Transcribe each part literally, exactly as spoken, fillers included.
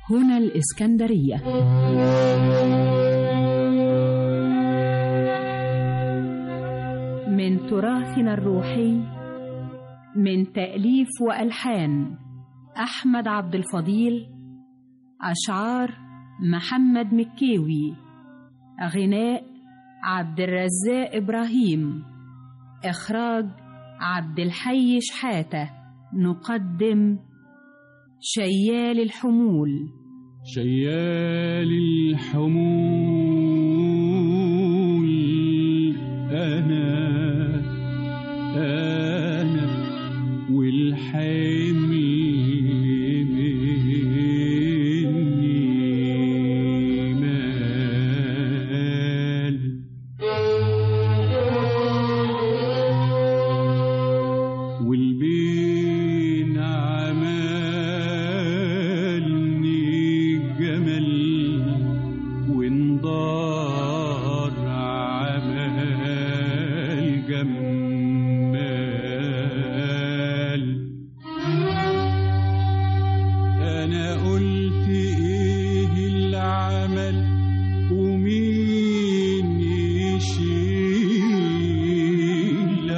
هنا الإسكندرية. من تراثنا الروحي، من تأليف وألحان أحمد عبد الفضيل، أشعار محمد مكاوي، غناء عبد الرزاق إبراهيم، إخراج عبد الحي شحاتة. نقدم شيال الحمول. شيال الحمول أنا أنا والحمل مني مال. والبين عملني جمل وانضار عمل جمال. أنا قلت إيه العمل ومين يشيل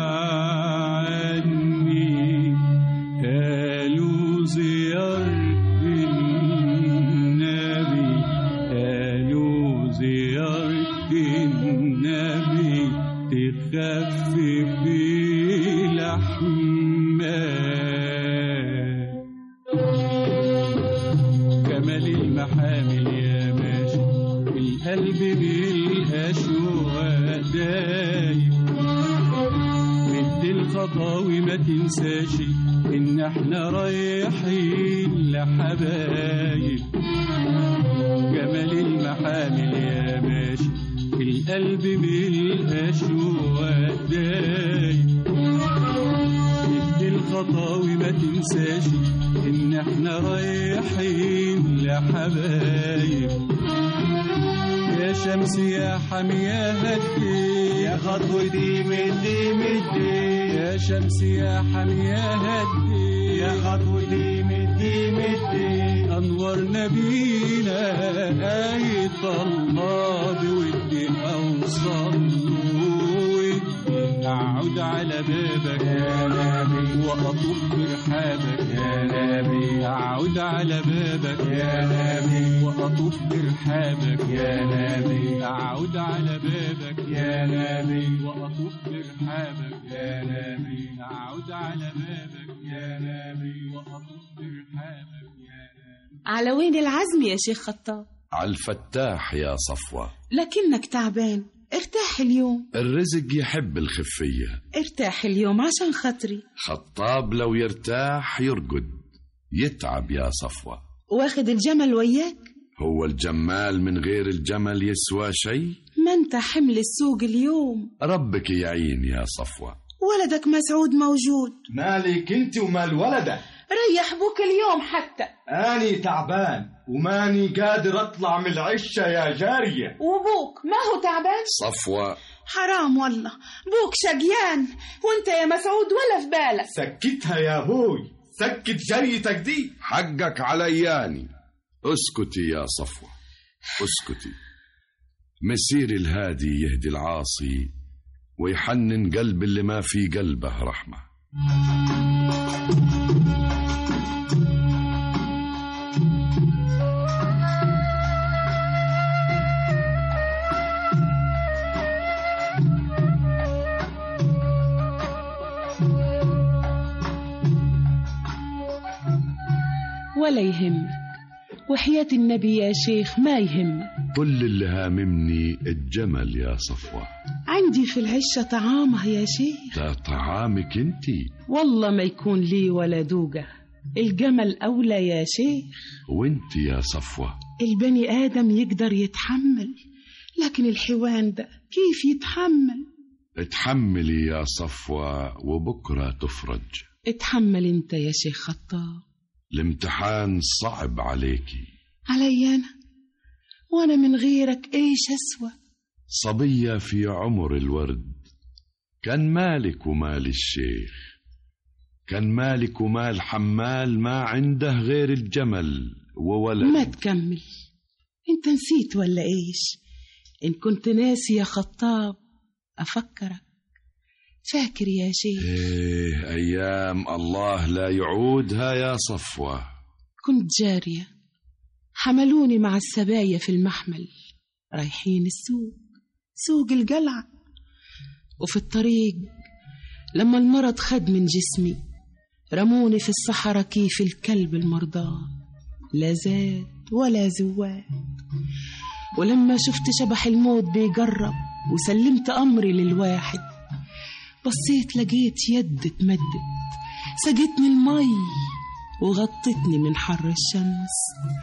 عني؟ قالوا زيارة النبي، قالوا زيارة النبي تخفف الأحمال. جمال المحامل يا ماشي القلب بالأشواق دايب. مد الخطاوي ما تنساش إن احنا رايحين لحبايب. جمال المحامل يا ماشي القلب بالأشواق دايب. مد الخطاوي ما تنساش إن احنا رايحين لحبايب. يا شمس يا حمية هدي يا خطوتي مدي مدي. يا شمس يا حمية هدي يا خطوتي مدي مدي. أنورنا بينا آية الله بودي أوصل ودي أعود على بابك يا نبي وأطوف برحابك يا نبي. أعود على بابك يا نبي وأطوف برحابك يا نبي. أعود على بابك يا نبي وأطوف برحابك يا نبي. أعود على بابك يا نبي وأطوف برحابك يا نبي. على وين العزم يا شيخ خطاب؟ على الفتاح يا صفوة. لكنك تعبان، ارتاح اليوم. الرزق يحب الخفية. ارتاح اليوم عشان خاطري. خطاب لو يرتاح يرقد، يتعب يا صفوة. واخد الجمل وياك؟ هو الجمال من غير الجمل يسوى شيء؟ ما انت حمل السوق اليوم. ربك يعين يا صفوة. ولدك مسعود موجود. مالك انت ومال ولده؟ ريح بوك اليوم حتى. اني تعبان وماني قادر اطلع من العشة يا جارية. وبوك ما هو تعبان؟ صفوة حرام والله، بوك شقيان وانت يا مسعود ولا في بالك. سكتها يا ابوي، سكت جريتك دي. حقك علياني. اسكتي يا صفوة اسكتي. مسير الهادي يهدي العاصي ويحنن قلب اللي ما في قلبه رحمة. ولا يهمك، وحياة النبي يا شيخ ما يهمك. كل اللي هاممني الجمل يا صفوة. عندي في العشة طعامه يا شيخ. ده طعامك انتي. والله ما يكون لي ولا دوقة، الجمل أولى يا شيخ. وانتي يا صفوة. البني آدم يقدر يتحمل، لكن الحيوان ده كيف يتحمل؟ اتحملي يا صفوة وبكرة تفرج. اتحمل انت يا شيخ خطاب. الامتحان صعب عليكي. علي أنا؟ وأنا من غيرك إيش أسوى؟ صبية في عمر الورد، كان مالك ومال الشيخ، كان مالك ومال حمال ما عنده غير الجمل وولد. ما تكمل، انت نسيت ولا ايش؟ ان كنت ناسي يا خطاب افكرك. فاكر يا شيخ؟ ايه ايام الله لا يعودها يا صفوة. كنت جارية، حملوني مع السبايا في المحمل رايحين السوق، سوق القلعة. وفي الطريق لما المرض خد من جسمي رموني في الصحراء كيف الكلب المرضى، لا زاد ولا زواد. ولما شفت شبح الموت بيقرب وسلمت أمري للواحد، بصيت لقيت يد اتمدت سقتني المي وغطتني من حر الشمس.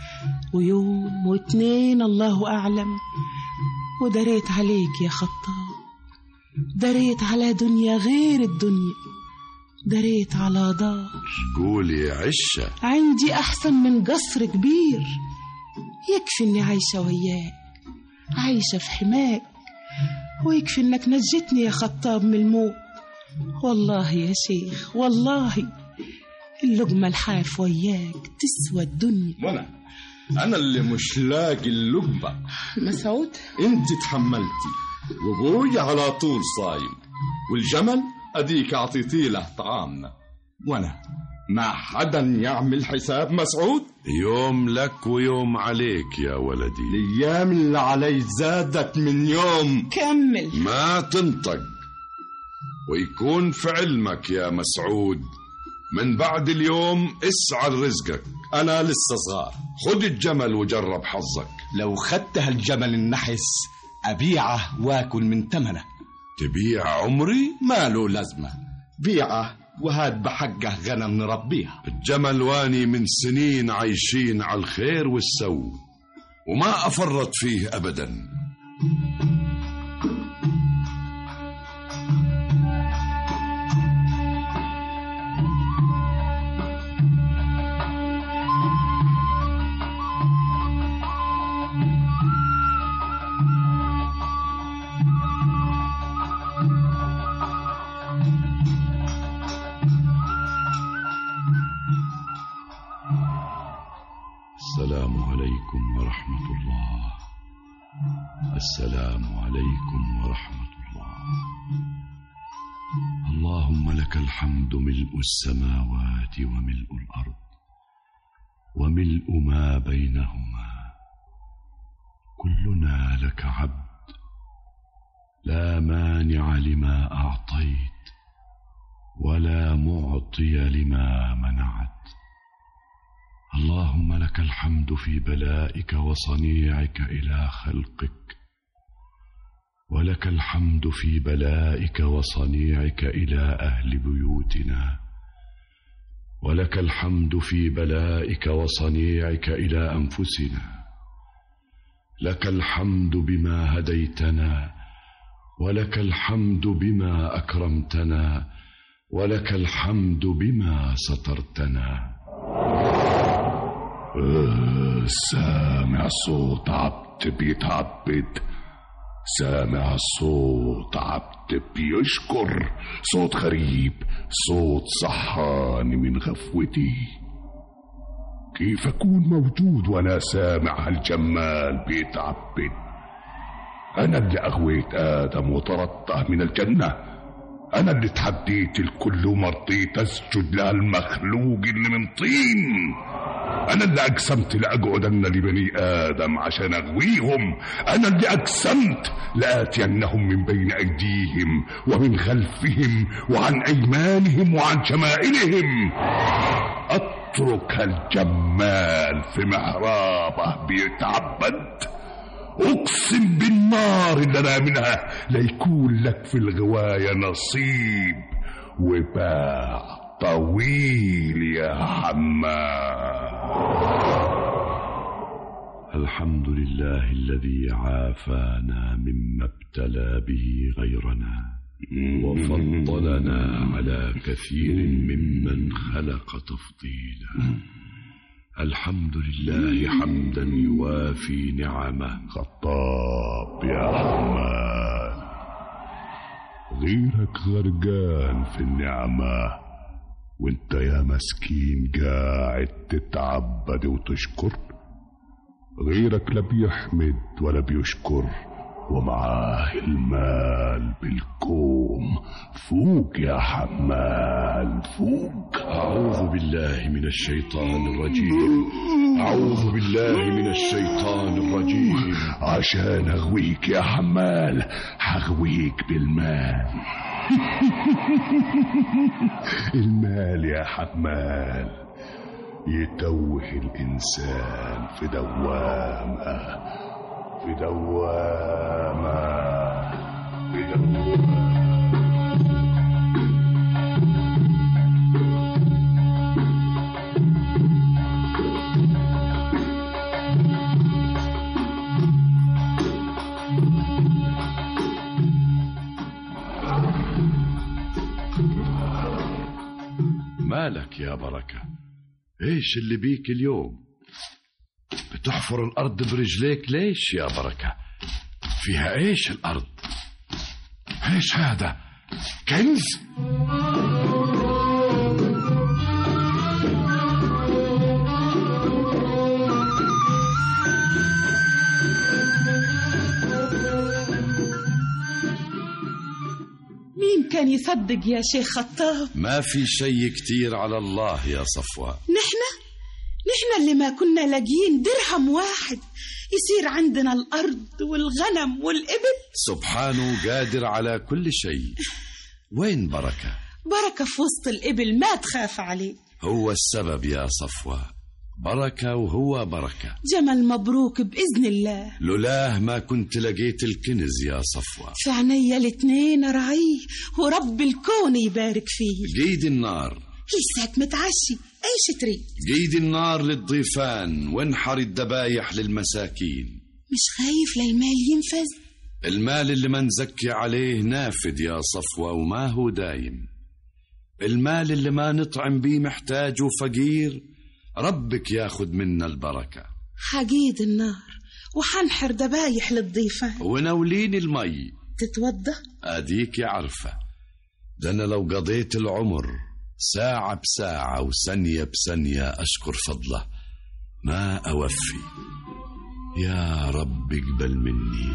ويوم واتنين الله أعلم ودريت عليك يا خطاب، دريت على دنيا غير الدنيا، دريت على دار. قولي عشة. عندي أحسن من قصر كبير، يكفي إني عايشة وياك، عايشة في حماك، ويكفي إنك نجتني يا خطاب من الموت. والله يا شيخ والله اللقمة الحاف وياك تسوى الدنيا. منى، أنا اللي مش لاقي اللقمة. مسعود، أنت تحملتي وابوي على طول صايم، والجمل أديك أعطيتي له طعامنا، وأنا ما حدا يعمل حساب مسعود. يوم لك ويوم عليك يا ولدي. الأيام اللي علي زادت من يوم. كمل. ما تنطق، ويكون في علمك يا مسعود من بعد اليوم اسعى رزقك. أنا لسه صغار. خد الجمل وجرب حظك. لو خدت هالجمل النحس أبيعه واكل من تمنه. تبيع عمري؟ ما له لازمة، بيعه وهاد بحقه غنم نربيها. الجمل واني من سنين عايشين على الخير والسو وما أفرط فيه أبدا. السلام عليكم ورحمة الله. السلام عليكم ورحمة الله. اللهم لك الحمد ملء السماوات وملء الأرض وملء ما بينهما، كلنا لك عبد، لا مانع لما أعطيت ولا معطي لما منعت. اللهم لك الحمد في بلائك وصنيعك إلى خلقك، ولك الحمد في بلائك وصنيعك إلى أهل بيوتنا، ولك الحمد في بلائك وصنيعك إلى أنفسنا. لك الحمد بما هديتنا، ولك الحمد بما أكرمتنا، ولك الحمد بما سترتنا. سامع صوت عبد بيتعبد، سامع صوت عبد بيشكر، صوت غريب، صوت صحاني من غفوتي. كيف أكون موجود وأنا سامع هالجمال بيتعبد؟ أنا اللي أغويت آدم وطردته من الجنة، أنا اللي تحديت الكل ومرضيت أسجد لهالمخلوق اللي من طين، أنا اللي أقسمت لأقعدن لبني آدم عشان أغويهم، أنا اللي أقسمت لآتينهم من بين أيديهم ومن خلفهم وعن أيمانهم وعن شمائلهم. أترك الجمال في محرابه بيتعبد، أقسم بالنار اللي أنا منها ليكون لك في الغواية نصيب وباع طويل يا حمام. الحمد لله الذي عافانا مما ابتلى به غيرنا وفضلنا على كثير ممن خلق تفضيلا. الحمد لله حمدا يوافي نعمه. خطاب يا حمام، غيرك غرقان في النعمة وانت يا مسكين قاعد تتعبد وتشكر؟ غيرك لا بيحمد ولا بيشكر، ومعاه المال بالكوم. فوق يا حمال فوق. أعوذ بالله من الشيطان الرجيم، أعوذ بالله من الشيطان الرجيم. عشان أغويك يا حمال هغويك بالمال. المال يا حمال يتوه الإنسان في دوامة في دوامة في دوامة. مالك يا بركة؟ ايش اللي بيك اليوم؟ بتحفر الأرض برجليك ليش يا بركة؟ فيها ايش الأرض؟ ايش هذا؟ كنز؟ مين كان يصدق يا شيخ خطاب؟ ما في شيء كتير على الله يا صفوة. نحن نحن اللي ما كنا لاقيين درهم واحد يصير عندنا الأرض والغنم والإبل. سبحانه قادر على كل شيء. وين بركة؟ بركة في وسط الإبل، ما تخاف عليه. هو السبب يا صفوة، بركة وهو بركة. جمل مبروك بإذن الله. لولاه ما كنت لقيت الكنز يا صفوة. في عينيا الاتنين أرعيه ورب الكون يبارك فيه. قيد النار. لساك متعشي، ايش تريد؟ قيد النار للضيفان وانحر الذبايح للمساكين. مش خايف للمال ينفذ؟ المال اللي ما نزكي عليه نافد يا صفوة وما هو دايم. المال اللي ما نطعم بيه محتاج وفقير ربك ياخد منا البركة. حقيد النار وحنحر ذبايح للضيفان ونولين المي تتوضى. أديك يا عرفة، ده أنا لو قضيت العمر ساعة بساعة وثانية بثانية أشكر فضله ما أوفي. يا رب اقبل مني.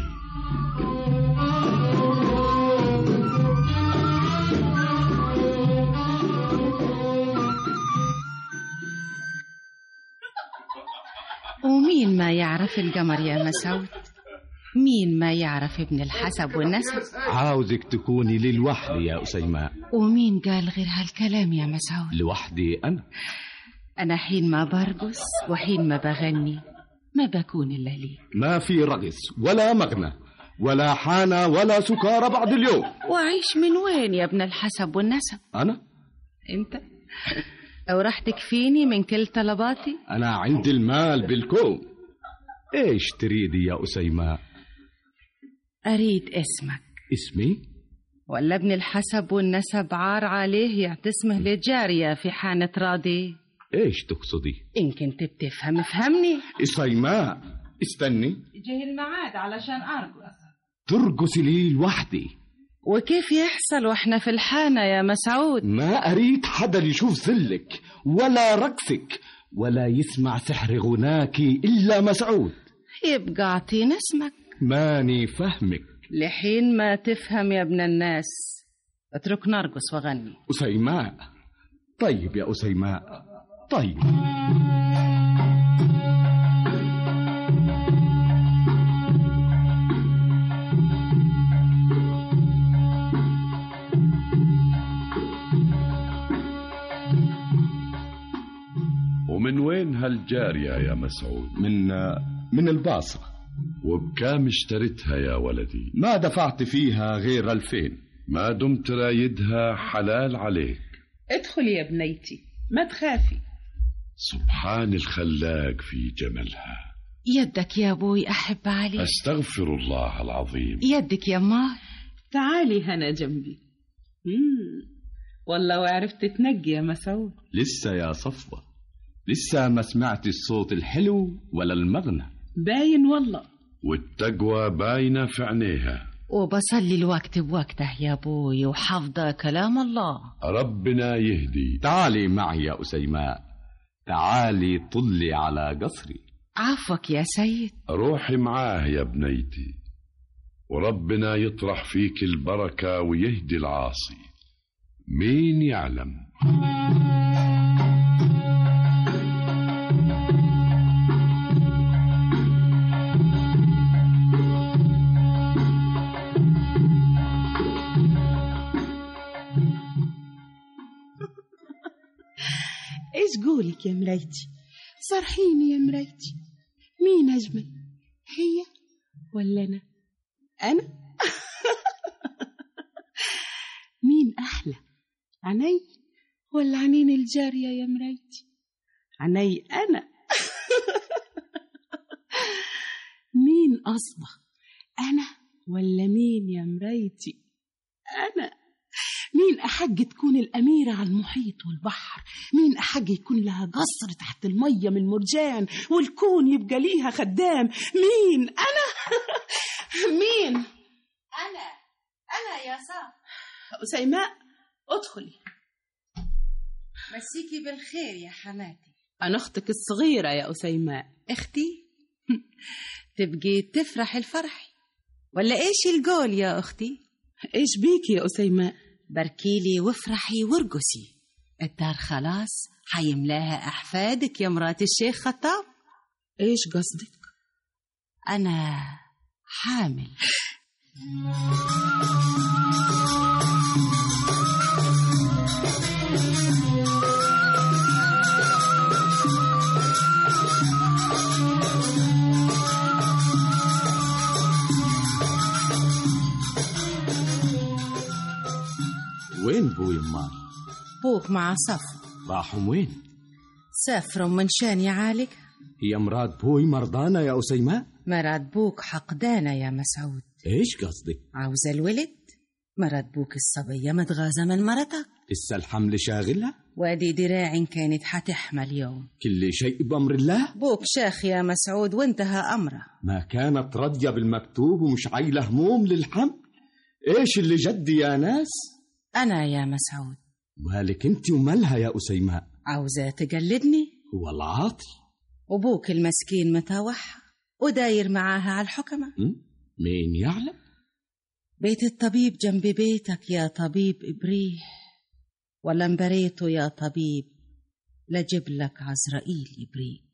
ومين ما يعرف القمر يا مسعود؟ مين ما يعرف ابن الحسب والنسب؟ عاوزك تكوني لي لوحدي يا أسيماء. ومين قال غير هالكلام يا مسعود؟ لوحدي أنا. أنا حين ما برقص وحين ما بغني ما بكون إلا لي. ما في رقص ولا مغنى ولا حانة ولا سكارى بعد اليوم. وعيش من وين يا ابن الحسب والنسب؟ أنا؟ أنت؟ أو راح تكفيني من كل طلباتي؟ أنا عندي المال بالكوم. إيش تريدي يا أسيماء؟ أريد اسمك. اسمي؟ ولا ابن الحسب والنسب عار عليه يعتسمه لجارية في حانة راضي؟ إيش تقصدي؟ إن كنت بتفهم افهمني. أسيماء استني، جه الميعاد علشان أرقص. ترقصي لي لوحدي. وكيف يحصل واحنا في الحانة يا مسعود؟ ما أريد حدا يشوف ذلك ولا رقصك ولا يسمع سحر غناك إلا مسعود. يبقى أعطينا اسمك. ماني فهمك. لحين ما تفهم يا ابن الناس اترك نرقص وغني. أسيماء. طيب يا أسيماء طيب. ومن وين هالجارية يا مسعود؟ من من الباصرة. وبكام اشتريتها يا ولدي؟ ما دفعت فيها غير ألفين. ما دمت رايدها حلال عليك. ادخل يا بنيتي ما تخافي. سبحان الخلاق في جملها. يدك يا أبوي أحب علي. أستغفر الله العظيم. يدك يا ماي. تعالي هنا جنبي. مم. والله وعرفت تنقي يا مسعود. لسه يا صفوة، لسه ما سمعت الصوت الحلو ولا المغنى. باين والله. والتقوى باينة في عينيها. وبصلي الوقت بوقته يا أبوي وحافظة كلام الله. ربنا يهدي. تعالي معي يا أسيماء، تعالي طلي على قصري. عفوك يا سيد. روحي معاه يا بنيتي، وربنا يطرح فيك البركة ويهدي العاصي، مين يعلم. ايش قولك يا مرايتي؟ صرحيني يا مرايتي، مين أجمل، هي ولا أنا؟ أنا؟ مين أحلى، عني ولا عنين الجارية يا مرايتي؟ عني أنا. مين أصبح، أنا ولا مين يا مرايتي؟ أنا. مين أحق تكون الأميرة على المحيط والبحر؟ مين أحق يكون لها قصر تحت المية من مرجان والكون يبقى ليها خدام؟ مين أنا؟ مين أنا؟ أنا يا صاح. أسيماء ادخلي. مسيكي بالخير يا حماتي. أنا أختك الصغيرة يا أسيماء. أختي؟ تبقي تفرح الفرح ولا إيش القول يا أختي؟ إيش بيكي يا أسيماء؟ بركيلي وافرحي وارقصي، الدار خلاص حيملاها أحفادك يا مرات الشيخ خطاب. إيش قصدك؟ أنا حامل. وين بو يما؟ بوك مع صف. راحوا وين؟ سافروا من شان يعالج. هي مراد بوي مرضانة يا أسيماء؟ مراد بوك حقدانة يا مسعود. إيش قصدك؟ عاوزة الولد. مراد بوك الصبية متغازة من مرتك. لسه الحمل شاغلة؟ وادي دراع كانت حتحمل يوم. كل شيء بأمر الله؟ بوك شاخ يا مسعود وانتهى أمره. ما كانت راضية بالمكتوب ومش عايلة هموم للحمل؟ إيش اللي جد يا ناس؟ أنا يا مسعود. مالك انت ومالها يا أسيماء؟ عاوزة تقلدني؟ هو العاطي. وبوك المسكين متوحى وداير معاها على الحكمة. مين يعلم؟ بيت الطبيب جنب بيتك يا طبيب إبريه، ولا مبريته يا طبيب لجب لك عزرائيل يبريه.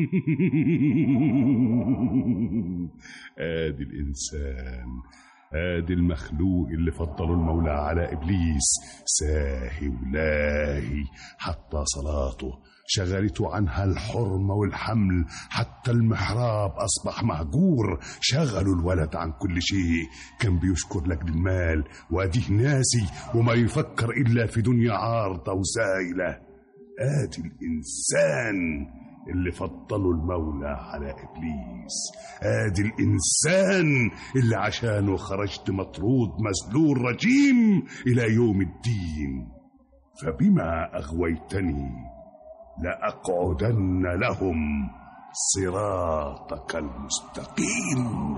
آدي الإنسان، آدي المخلوق اللي فضلوا المولى على إبليس، ساهي ولاهي حتى صلاته شغلته عنها الحرمة والحمل، حتى المحراب أصبح مهجور، شغلوا الولد عن كل شيء، كان بيشكر لك المال وأديه ناسي وما يفكر إلا في دنيا عارضة وزايلة. آدي الإنسان اللي فضلوا المولى على إبليس، آدي الإنسان اللي عشانه خرجت مطرود مسلول رجيم إلى يوم الدين. فبما أغويتني لأقعدن لهم صراطك المستقيم.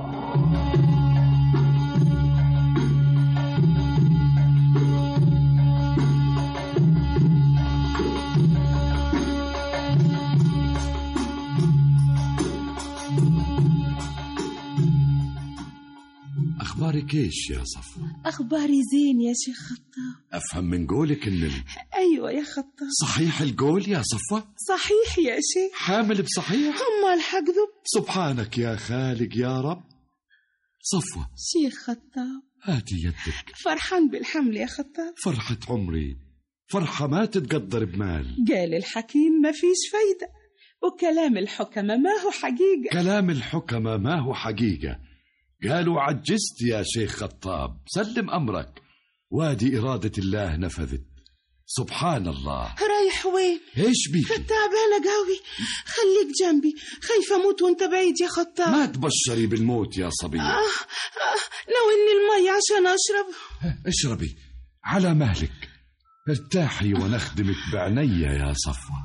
أخبارك إيش يا صفوة؟ أخباري زين يا شيخ خطاب. أفهم من قولك إن ال... أيوة يا خطاب. صحيح القول يا صفوة؟ صحيح يا شيخ. حامل بصحيح؟ أما الحقذب. سبحانك يا خالق يا رب. صفوة شيخ خطاب هاتي يدك. فرحان بالحمل يا خطاب. فرحة عمري، فرحة ما تتقدر بمال. قال الحكيم ما فيش فايدة، وكلام الحكمة ما هو حقيقة. كلام الحكمة ما هو حقيقة. قالوا عجزت يا شيخ خطاب، سلم أمرك، وادي إرادة الله نفذت. سبحان الله. رايح وين؟ ايش بيك؟ تعبانة قوي، خليك جنبي، خايفة أموت وانت بعيد يا خطاب. ما تبشري بالموت يا صبية. آه آه ناولني المي عشان أشرب. اشربي على مهلك، ارتاحي ونخدمك بعنية يا صفوة.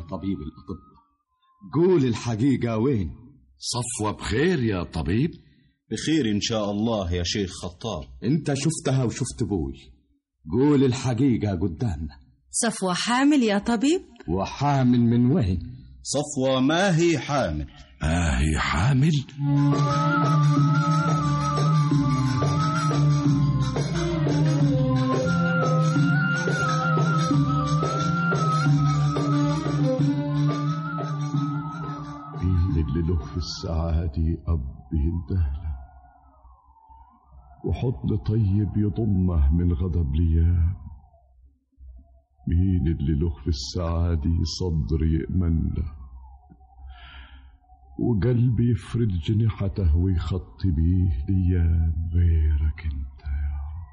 طبيب الأطباء، قول الحقيقة وين؟ صفوة بخير يا طبيب؟ بخير إن شاء الله يا شيخ خطاب. أنت شفتها وشفت بوي، قول الحقيقة قدامنا. صفوة حامل يا طبيب؟ وحامل من وين؟ صفوة ما هي حامل. ما هي حامل؟ مين اللي له في السعادة أب يندهله، وحضن طيب يضمه من غضب ليام؟ مين اللي له في السعادة صدر يأمن له، وقلبي يفرد جنحته ويخطي بيه ليام غيرك انت يا رب؟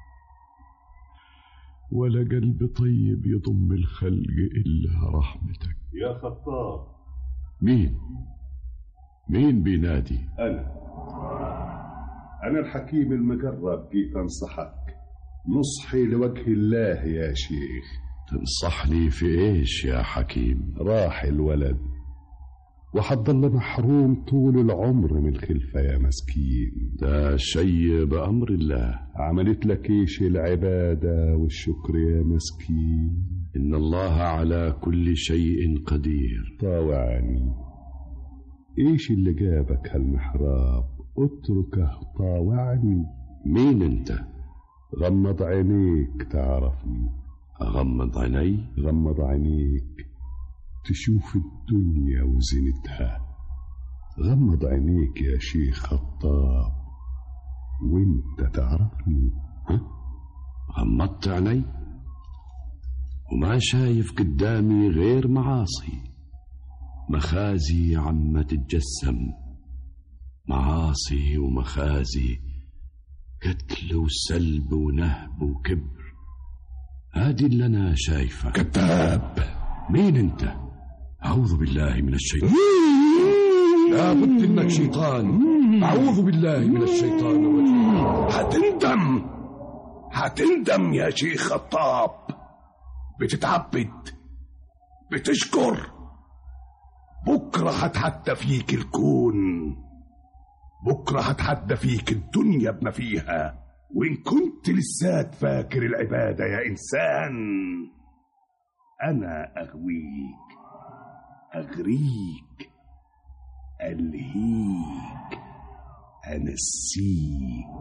ولا قلب طيب يضم الخلق إلا رحمتك يا خطاب. مين؟ مين بينادي؟ أنا أنا الحكيم المقرب، جيت أنصحك نصحي لوجه الله يا شيخ. تنصحني في إيش يا حكيم؟ راح الولد وحضل محروم طول العمر من الخلفة يا مسكين. ده شيء بأمر الله. عملت لك إيش العبادة والشكر يا مسكين؟ إن الله على كل شيء قدير. طاوعني. إيش اللي جابك هالمحراب؟ اتركه طاوعني. مين أنت؟ غمض عينيك تعرفني. أغمض عيني؟ غمض عينيك تشوف الدنيا وزينتها. غمض عينيك يا شيخ خطاب وانت تعرفني. ها؟ غمضت عيني وما شايف قدامي غير معاصي، مخازي عم تتجسم، معاصي ومخازي، قتل وسلب ونهب وكبر. هادي اللي أنا شايفه. كذاب. مين أنت؟ أعوذ بالله من الشيطان. لابد إنك شيطان. أعوذ بالله من الشيطان الرجيم. هتندم هتندم يا شيخ خطاب. بتتعبد، بتشكر، بكرة هتحدى فيك الكون، بكرة هتحدى فيك الدنيا بما فيها. وإن كنت لسات فاكر العبادة يا إنسان، أنا أغويك، أغريك، ألهيك، أنسيك.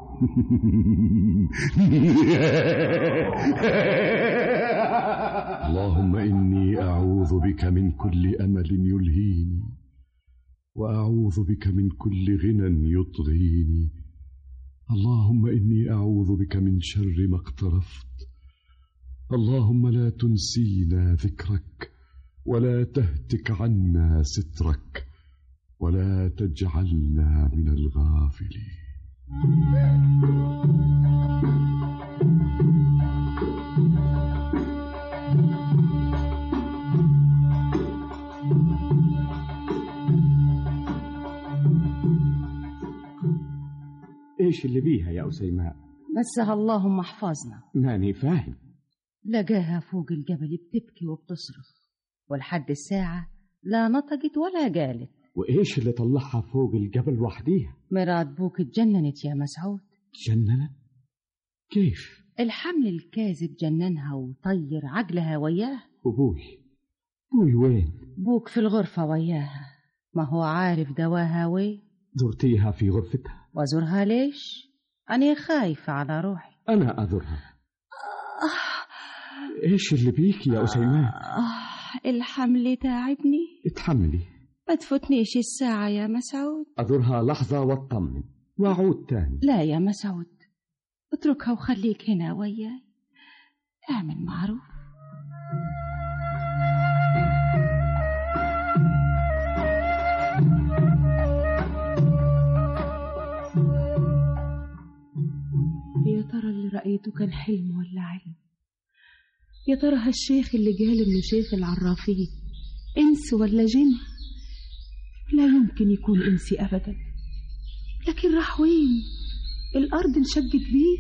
اللهم إني أعوذ بك من كل أمل يلهيني، وأعوذ بك من كل غنى يطغيني. اللهم إني أعوذ بك من شر ما اقترفت. اللهم لا تنسينا ذكرك، ولا تهتك عنا سترك، ولا تجعلنا من الغافلين. ايش اللي بيها يا أسيماء؟ مسها اللهم احفظنا. ماني فاهم. لقاها فوق الجبل بتبكي وبتصرخ، ولحد الساعة لا نطقت ولا قالت. وإيش اللي طلعها فوق الجبل وحديها؟ مرات بوك اتجننت يا مسعود. جننت؟ كيف؟ الحمل الكاذب جننها وطير عقلها وياه. وبوي بوي وين؟ بوك في الغرفة وياها، ما هو عارف دواها وين. زرتيها في غرفتها؟ وزرها ليش؟ أنا خايفة على روحي. أنا أزرها. إيش اللي بيك يا أسيماء؟ آه الحمل تعبني. اتحملي، ما تفوتنيش الساعة يا مسعود. أزرها لحظة واطمن وأعود تاني. لا يا مسعود، اتركها وخليك هنا وياي، اعمل معروف. يا ترى اللي رأيته كان حلم ولا علم؟ يا ترى هالشيخ اللي قال إنه شيخ العرافين إنس ولا جن؟ لا يمكن يكون إنسي أبدا. لكن راح وين؟ الأرض انشقت بيه؟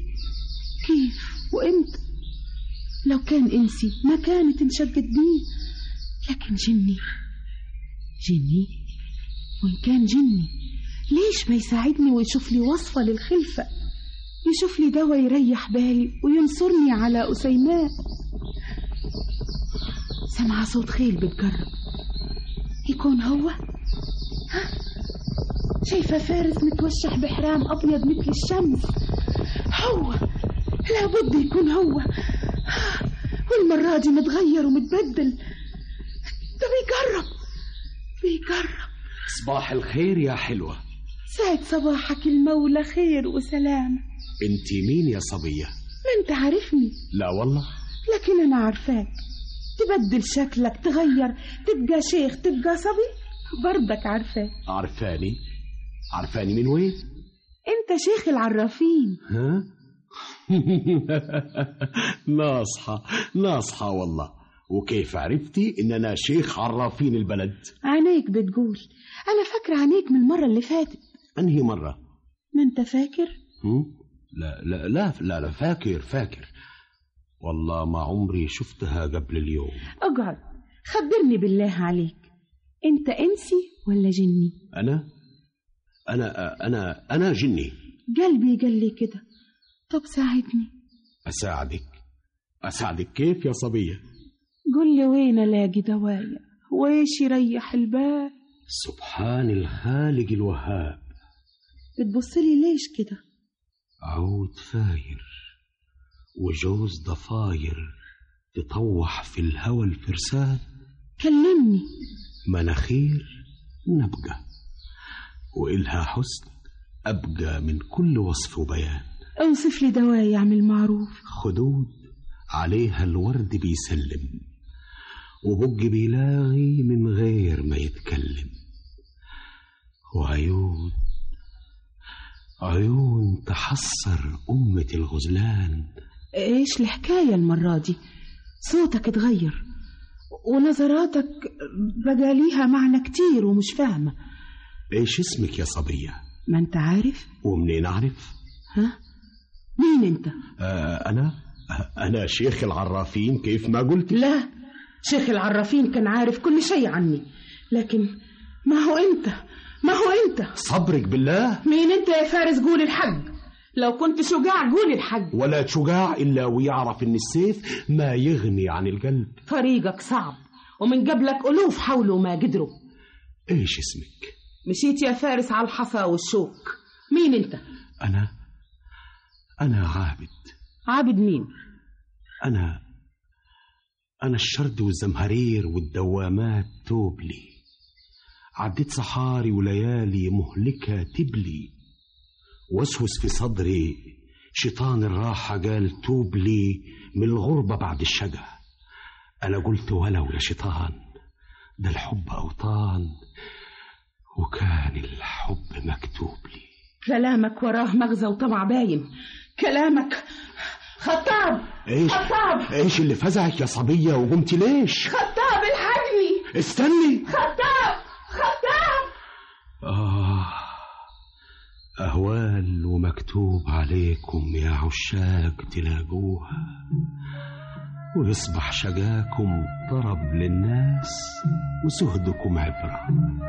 كيف وإمتى؟ لو كان إنسي ما كانت انشقت بيه. لكن جني جني وإن كان جني ليش ما يساعدني ويشوف لي وصفة للخلفة، يشوف لي دواء يريح بالي وينصرني على أسيماء. سمع صوت خيل بتجرب، يكون هو؟ ها؟ شايفة فارس متوشح بحرام أبيض مثل الشمس، هو لابد يكون هو، والمرة دي متغير ومتبدل، ده بيجرب بيجرب. صباح الخير يا حلوة. سعد صباحك المولى خير وسلام. انت مين يا صبية؟ ما انت عارفني. لا والله. لكن انا عارفاك، تبدل شكلك تغير تبقى شيخ تبقى صبي برضك عارفاك. عارفاني؟ عارفاني من وين؟ انت شيخ العرافين. ها؟ ناصحة ناصحة والله. وكيف عرفتي ان انا شيخ عرافين البلد؟ عينيك بتقول. انا فاكرة عينيك من المرة اللي فاتت. انهي مرة؟ ما انت فاكر؟ هم؟ لا لا لا لا لا فاكر فاكر والله، ما عمري شفتها قبل اليوم. اقعد خبرني بالله عليك، انت انسي ولا جني؟ انا انا انا انا جني. قلبي قال لي كده. طب ساعدني. اساعدك؟ اساعدك كيف يا صبية؟ قل لي وين الاقي دوايا وايش يريح البال. سبحان الخالق الوهاب. بتبص لي ليش كده؟ عود فاير وجوز ضفاير تطوح في الهوى الفرسان. كلمني. مناخير نبقى وإلها حسن أبقى من كل وصف وبيان. اوصف لي دوايا يعمل معروف. خدود عليها الورد بيسلم، وبق بيلاغي من غير ما يتكلم، وعيون عيون تحصر أمة الغزلان. ايش الحكاية المرة دي؟ صوتك اتغير ونظراتك بقى ليها معنى كتير ومش فاهمة. ايش اسمك يا صبية؟ ما انت عارف. ومنين اعرف؟ ها؟ مين انت؟ آه انا انا شيخ العرافين كيف ما قلت. لا، شيخ العرافين كان عارف كل شيء عني، لكن ما هو انت ما هو انت. صبرك بالله. مين انت يا فارس؟ قول الحق. لو كنت شجاع قول الحق. ولا شجاع إلا ويعرف إن السيف ما يغني عن القلب. طريقك صعب ومن قبلك ألوف حاولوا ما قدروا. إيش اسمك؟ مشيت يا فارس على الحصى والشوك. مين أنت؟ أنا أنا عابد. عابد مين؟ أنا أنا الشرد والزمهرير والدوامات توبلي، عديت صحاري وليالي مهلكة تبلي، وسوس في صدري شيطان الراحة قال توب لي من الغربة بعد الشجع. أنا قلت ولو يا شيطان، ده الحب أوطان وكان الحب مكتوب لي. كلامك وراه مغزى وطمع باين. كلامك خطاب. ايش خطاب. ايش اللي فزعك يا صبية وقمتي ليش؟ خطاب الحقني. استني. خطاب خطاب. آه أهوال ومكتوب عليكم يا عشاق تلاقوها، ويصبح شجاكم ضرب للناس وسهدكم عبرة.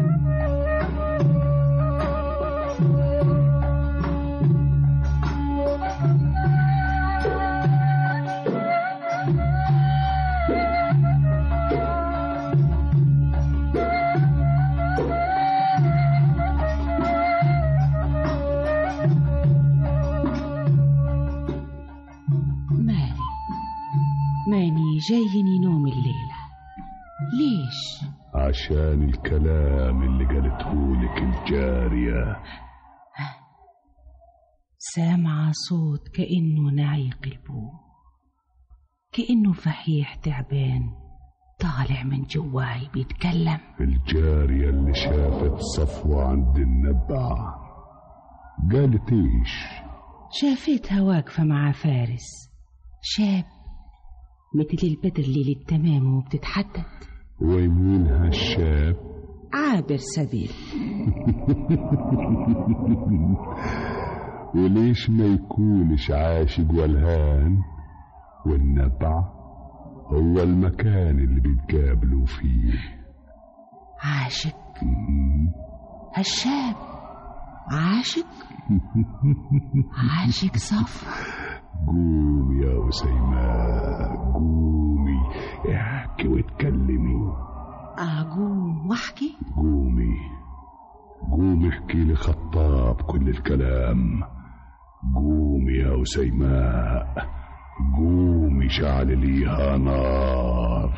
ماني جايني نوم الليلة. ليش؟ عشان الكلام اللي قالتهولك الجارية. سامعة صوت كأنه نعيق البوم، كأنه فحيح تعبان طالع من جواي بيتكلم. الجارية اللي شافت صفوة عند النبع قالت ايش؟ شافتها واقفة مع فارس شاب مثل البدر ليل التمام وبتتحدد. ويمين هالشاب؟ عابر سبيل. وليش ما يكونش عاشق والهان والنبع؟ هو المكان اللي بيتقابلوا فيه. عاشق هالشاب عاشق عاشق صف. قومي يا أسيماء قومي احكي واتكلمي. أقوم واحكي؟ قومي قومي احكي لخطاب كل الكلام. قومي يا أسيماء قومي شعل ليها نار.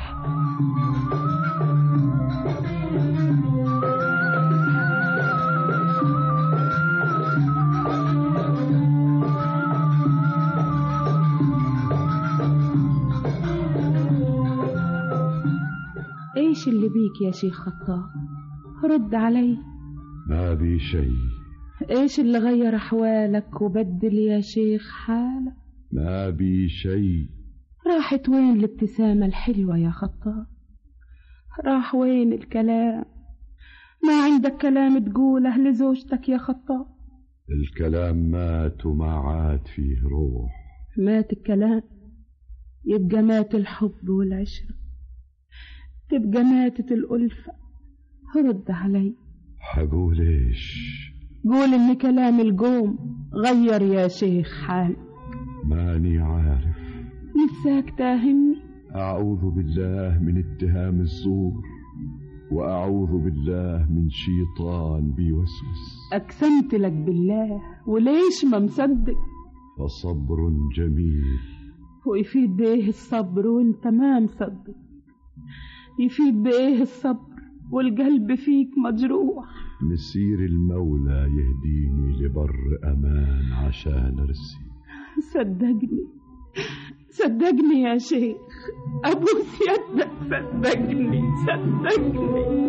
ايش اللي بيك يا شيخ خطاب؟ رد علي. ما بي شيء. ايش اللي غير احوالك وبدل يا شيخ حالك؟ ما بي شيء. راحت وين الابتسامة الحلوة يا خطاب؟ راح وين الكلام؟ ما عندك كلام تقوله لزوجتك يا خطاب؟ الكلام مات وما عاد فيه روح. مات الكلام يبقى مات الحب والعشرة، تبقى ماتت الألفة. رد علي. حقول ايش؟ قول ان كلام القوم غير يا شيخ حالك. ماني عارف. لساك تاهمني. أعوذ بالله من اتهام الزور، وأعوذ بالله من شيطان بيوسوس. أقسمت لك بالله وليش ما مصدق؟ فصبر جميل. ويفيد بإيه الصبر وانت ما مصدق؟ يفيد بإيه الصبر والقلب فيك مجروح؟ مسير المولى يهديني لبر أمان عشان أرسي. صدقني صدقني يا شيخ، أبوس يدك، صدقني صدقني.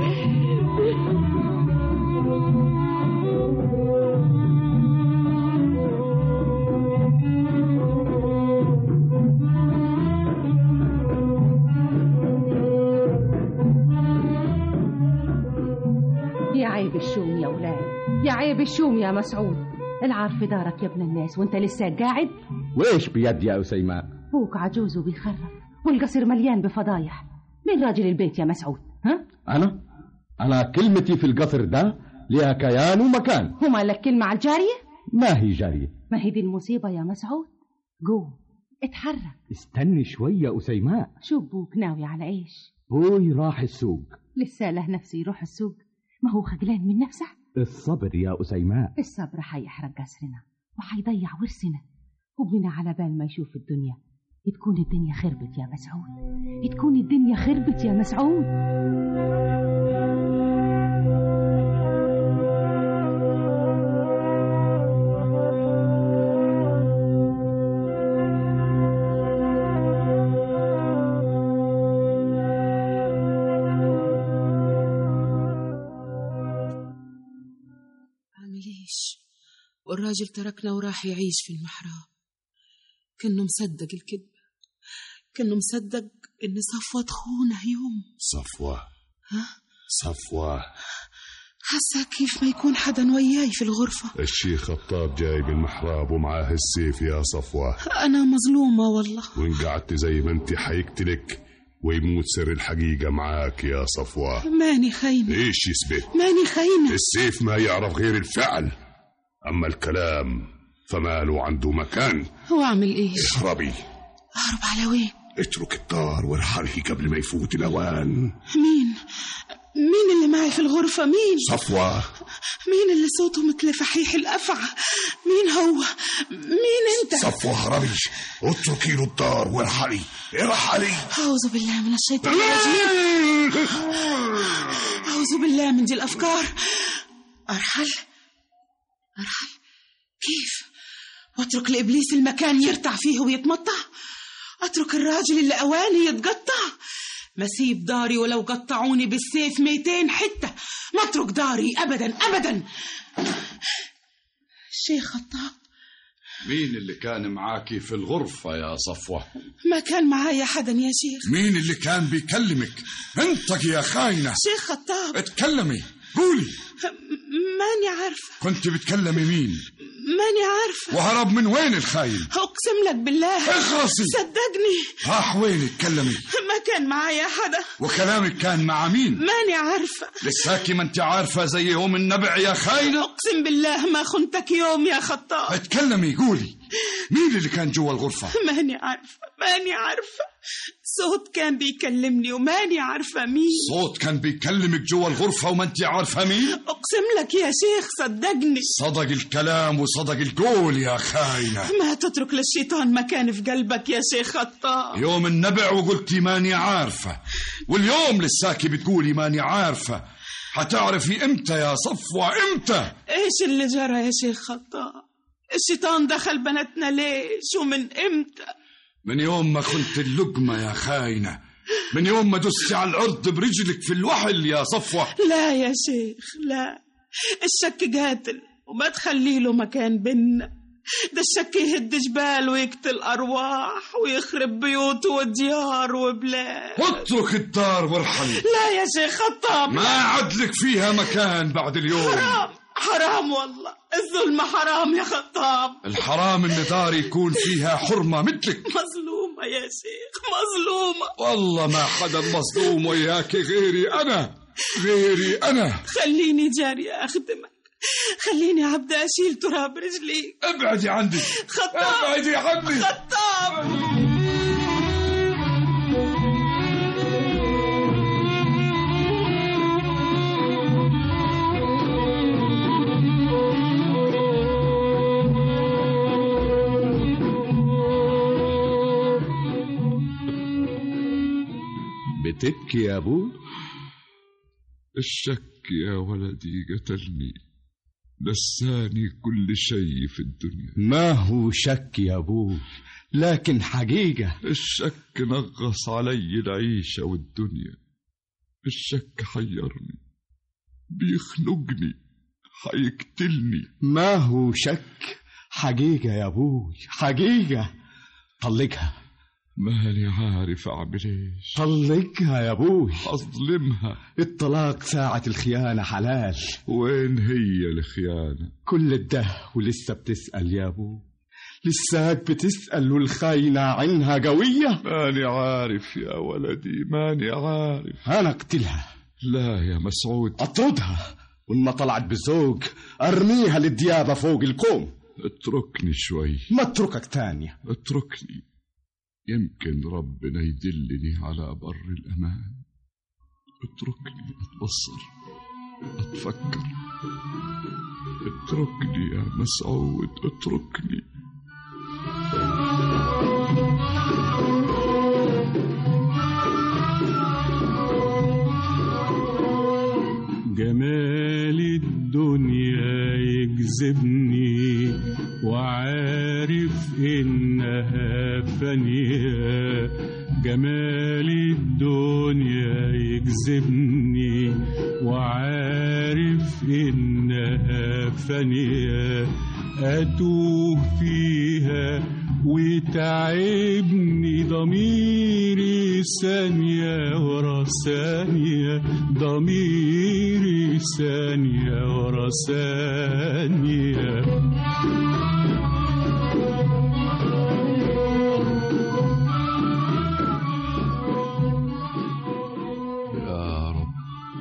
يا عيب الشوم يا ولاد، يا عيب الشوم يا مسعود. العار في دارك يا ابن الناس وانت لسه قاعد. وإيش بيد يا أسيماء؟ فوق عجوز وبيخرف والقصر مليان بفضايح. مين راجل البيت يا مسعود؟ ها؟ أنا؟ أنا كلمتي في القصر ده ليها كيان ومكان. هما لك كلمة على الجارية؟ ما هي جارية؟ ما هي دي المصيبة يا مسعود. قوم اتحرك. استني شوية أسيماء. شو بوك ناوي على إيش؟ بوي راح السوق. لسه له نفسه يروح السوق؟ ما هو خجلان من نفسه؟ الصبر يا أسيماء. الصبر حيحرق قصرنا وحيضيع ورثنا، وابننا على بال ما يشوف الدنيا تكون الدنيا خربت يا مسعود، تكون الدنيا خربت يا مسعود. والراجل تركنا وراح يعيش في المحراب. كأنه مصدق الكذب، كأنه مصدق إن صفوة تخونه يوم. صفوة؟ ها؟ صفوة حاسة كيف ما يكون حدا وياي في الغرفة. الشيخ خطاب جاي بالمحراب ومعاه السيف يا صفوة. أنا مظلومة والله. وإن قعدت زي ما أنت حيقتلك ويموت سر الحقيقة معاك يا صفوة. ماني خاينة. إيش يثبت؟ ماني خاينة. السيف ما يعرف غير الفعل، أما الكلام فما له عنده مكان. هو أعمل إيش؟ اهربي. أهرب على وين؟ اترك الدار وارحلي قبل ما يفوت الأوان. مين؟ مين اللي معي في الغرفة؟ مين؟ صفوة. مين اللي صوته مثل فحيح الأفعى؟ مين هو؟ مين أنت؟ صفوة اهربي، اتركي له الدار وارحلي ارحلي. أعوذ بالله من الشيطان الرجيم. أعوذ بالله من دي الأفكار. أرحل أرحل كيف؟ واترك لإبليس المكان يرتع فيه ويتمطع؟ أترك الراجل اللي أواني يتقطع؟ ما سيب داري ولو قطعوني بالسيف ميتين حتة، ما اترك داري أبدا أبدا. الشيخ خطاب. مين اللي كان معاكي في الغرفة يا صفوة؟ ما كان معايا حدا يا شيخ. مين اللي كان بيكلمك؟ انطقي يا خاينة. شيخ خطاب. اتكلمي قولي. ماني عارفة. كنت بتكلمي مين؟ ماني عارفة. وهرب من وين الخاين؟ أقسم لك بالله. اخلصي. صدقني. راح وين؟ اتكلمي. ما كان معايا حدا. وكلامك كان مع مين؟ ماني عارفة. لساكي ما انت عارفة زي يوم النبع يا خاينة. أقسم بالله ما خنتك يوم يا خطاب. اتكلمي قولي، مين اللي كان جوا الغرفة؟ ماني عارفة ماني عارفة. صوت كان بيكلمني وماني عارفة مين. صوت كان بيكلمك جوا الغرفة وما انت عارفة مين؟ أقسم لك يا شيخ صدقني. صدق الكلام وصدق القول يا خاينة. ما تترك للشيطان مكان في قلبك يا شيخ خطاب. يوم النبع وقلتي ماني عارفة، واليوم لساكي بتقولي ماني عارفة. هتعرفي امتى يا صفوة؟ امتى؟ ايش اللي جرى يا شيخ خطاب؟ الشيطان دخل بناتنا ليش ومن امتى؟ من يوم ما كنت اللقمة يا خاينة، من يوم ما دستي على الأرض برجلك في الوحل يا صفوة. لا يا شيخ لا، الشك قاتل وما تخلي له مكان بينا. ده الشك يهد جبال ويقتل أرواح ويخرب بيوت وديار وبلاد. اترك الدار وارحل. لا يا شيخ خطاب، ما عدلك فيها مكان بعد اليوم. حرام حرام والله، الظلم حرام يا خطاب. الحرام ان دار يكون فيها حرمة مثلك. مظلومة يا شيخ مظلومة. والله ما حدا مظلوم وياك غيري أنا، غيري أنا. خليني جارية أخدمك، خليني عبد أشيل تراب رجلي. ابعدي عندي خطاب، ابعدي عني خطاب. بتبكي يا أبو؟ الشك يا ولدي قتلني، نساني كل شيء في الدنيا. ما هو شك يا أبو، لكن حقيقة. الشك نغص علي العيشة والدنيا. الشك حيرني، بيخنقني، حيقتلني. ما هو شك، حقيقة يا أبوي، حقيقة. طلقها. ماني عارف أعمل إيش. طلقها يا أبوي. أظلمها. الطلاق ساعة الخيانة حلال. وين هي الخيانة؟ كل ده ولسه بتسأل يا أبوي؟ لساك بتسأل والخاينة عنها قوية؟ ماني عارف يا ولدي، ماني عارف. أنا أقتلها. لا يا مسعود. أطردها، وإن ما طلعت بزوج أرميها للديابة فوق الكوم. اتركني شوي. ما اتركك تانية. اتركني، يمكن ربنا يدلني على بر الأمان. اتركني أتبصر، أتفكر. اتركني يا مسعود، اتركني. جمال الدنيا يجذبني وعارف إنها فانية. جمال الدنيا يجذبني وعارف إنها فانية. أتوه فيها وتعبني ضميري ثانية ورا ثانية، ضميري ثانية ورا ثانية. يا رب،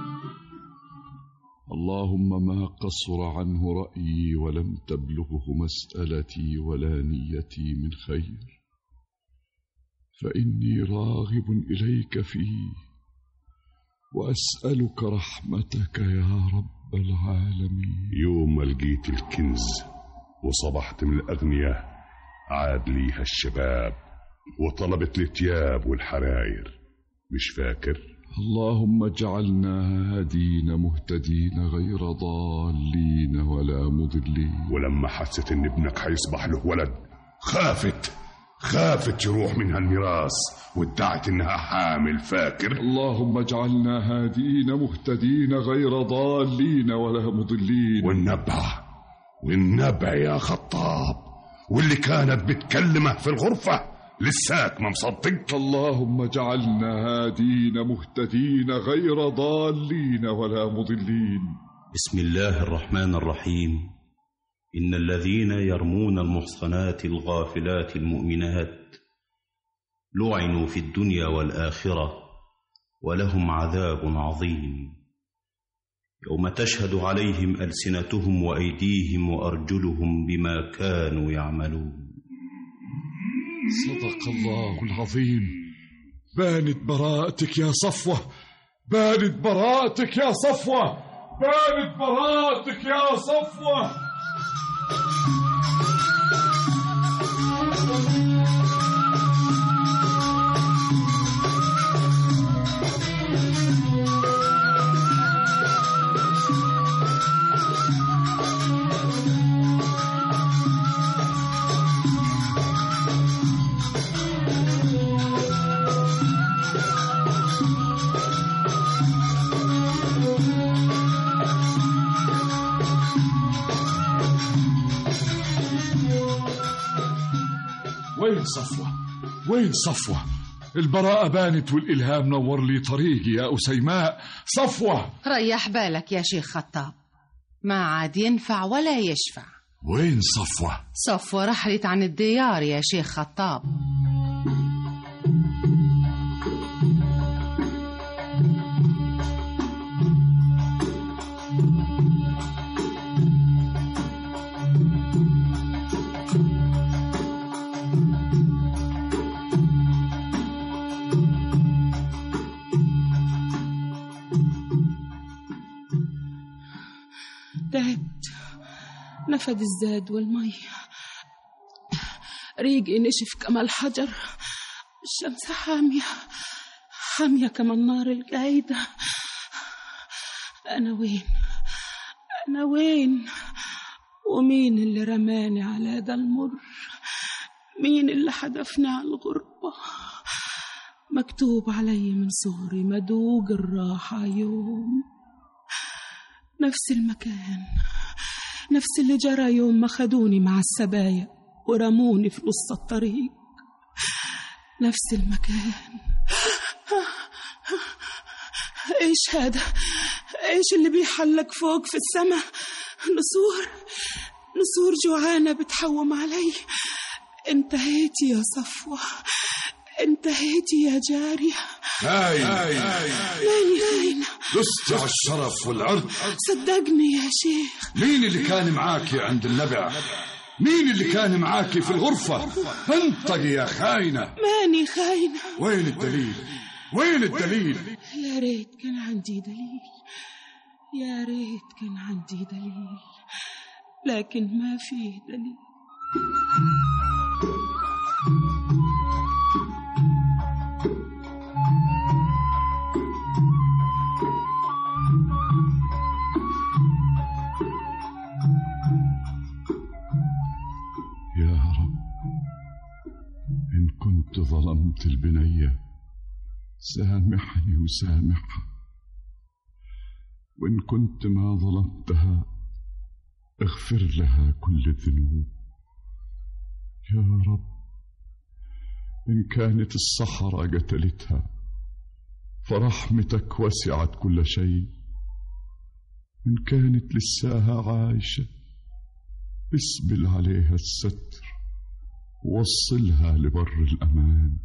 اللهم ما قصر عنه رأيي ولم تبلغه مسألتي ولا نيتي من خير، فإني راغب إليك فيه وأسألك رحمتك يا رب العالمين. يوم ما لقيت الكنز وصبحت من الأغنياء عاد ليها الشباب وطلبت الثياب والحراير، مش فاكر؟ اللهم اجعلنا هادين مهتدين غير ضالين ولا مضلين. ولما حست ان ابنك هيصبح له ولد خافت خافت يروح منها الميراث وادعت انها حامل، فاكر؟ اللهم اجعلنا هادين مهتدين غير ضالين ولا مضلين. والنبع والنبع يا خطاب، واللي كانت بتكلمه في الغرفة لساك ما مصدق. اللهم اجعلنا هادين مهتدين غير ضالين ولا مضلين. بسم الله الرحمن الرحيم. إن الذين يرمون المحصنات الغافلات المؤمنات لعنوا في الدنيا والآخرة ولهم عذاب عظيم يوم تشهد عليهم ألسنتهم وأيديهم وأرجلهم بما كانوا يعملون. صدق الله العظيم. بانت براءتك يا صفوة، بانت براءتك يا صفوة، بانت براءتك يا صفوة. وين صفوة؟ وين صفوة؟ البراءة بانت والإلهام نور لي طريقي يا أسيماء. صفوة ريح بالك يا شيخ خطاب، ما عاد ينفع ولا يشفع. وين صفوة؟ صفوة رحلت عن الديار يا شيخ خطاب. تعبت، نفد الزاد والمي، ريقي نشف كما الحجر، الشمس حامية حامية كما النار القايدة. أنا وين؟ أنا وين؟ ومين اللي رماني على ده المر؟ مين اللي حدفني على الغربة؟ مكتوب علي من صغري مدوق الراحة يوم. نفس المكان، نفس اللي جرى يوم ما خدوني مع السبايا ورموني في نص الطريق. نفس المكان. ايش هذا؟ ايش اللي بيحلق فوق في السماء؟ نسور، نسور جوعانة بتحوم علي. انتهيتي يا صفوة، انتهيتي يا جارية. هاي ماني خاينة، لست على الشرف والعرض. صدقني يا شيخ. مين اللي كان معاكي عند النبع؟ مين اللي كان معاكي في الغرفة؟ انطقي يا خاينة. ماني خاينة. وين الدليل؟ وين الدليل؟ يا ريت كان عندي دليل، يا ريت كان عندي دليل، لكن ما فيه دليل. يا رب، إن كنت ظلمت البنية سامحني وسامحها، وإن كنت ما ظلمتها اغفر لها كل الذنوب. يا رب، إن كانت الصحراء قتلتها فرحمتك وسعت كل شيء. إن كانت لساها عايشة اسبل عليها الستر ووصلها لبر الأمان.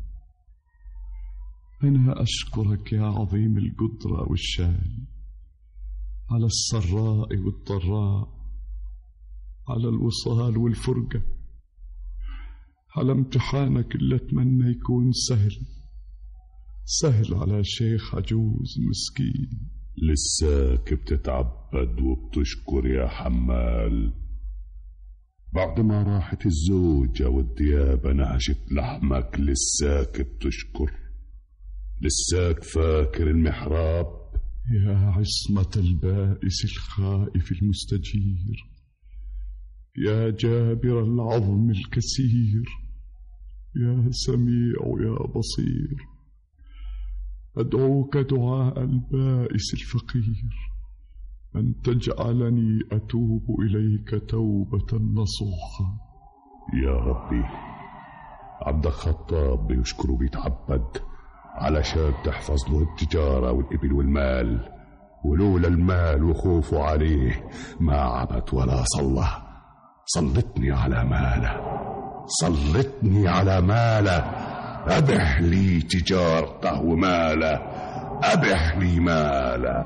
أنا أشكرك يا عظيم القدرة والشان على السراء والضراء، على الوصال والفرقة، على امتحانك اللي أتمنى يكون سهل سهل على شيخ عجوز مسكين. لساك بتتعبد وبتشكر يا حمال؟ بعد ما راحت الزوجة والديابة نهشت لحمك لساك بتشكر؟ لساك فاكر المحراب؟ يا عصمة البائس الخائف المستجير، يا جابر العظم الكسير، يا سميع يا بصير، أدعوك دعاء البائس الفقير أن تجعلني أتوب إليك توبة نصوحا. يا ربي، عبدك خطاب بيشكر وبيتعبد علشان تحفظ له التجارة والإبل والمال، ولولا المال وخوفه عليه ما عبد ولا صلى. سلطني على ماله، سلطني على ماله، أبح لي تجارته وماله، أبح لي ماله.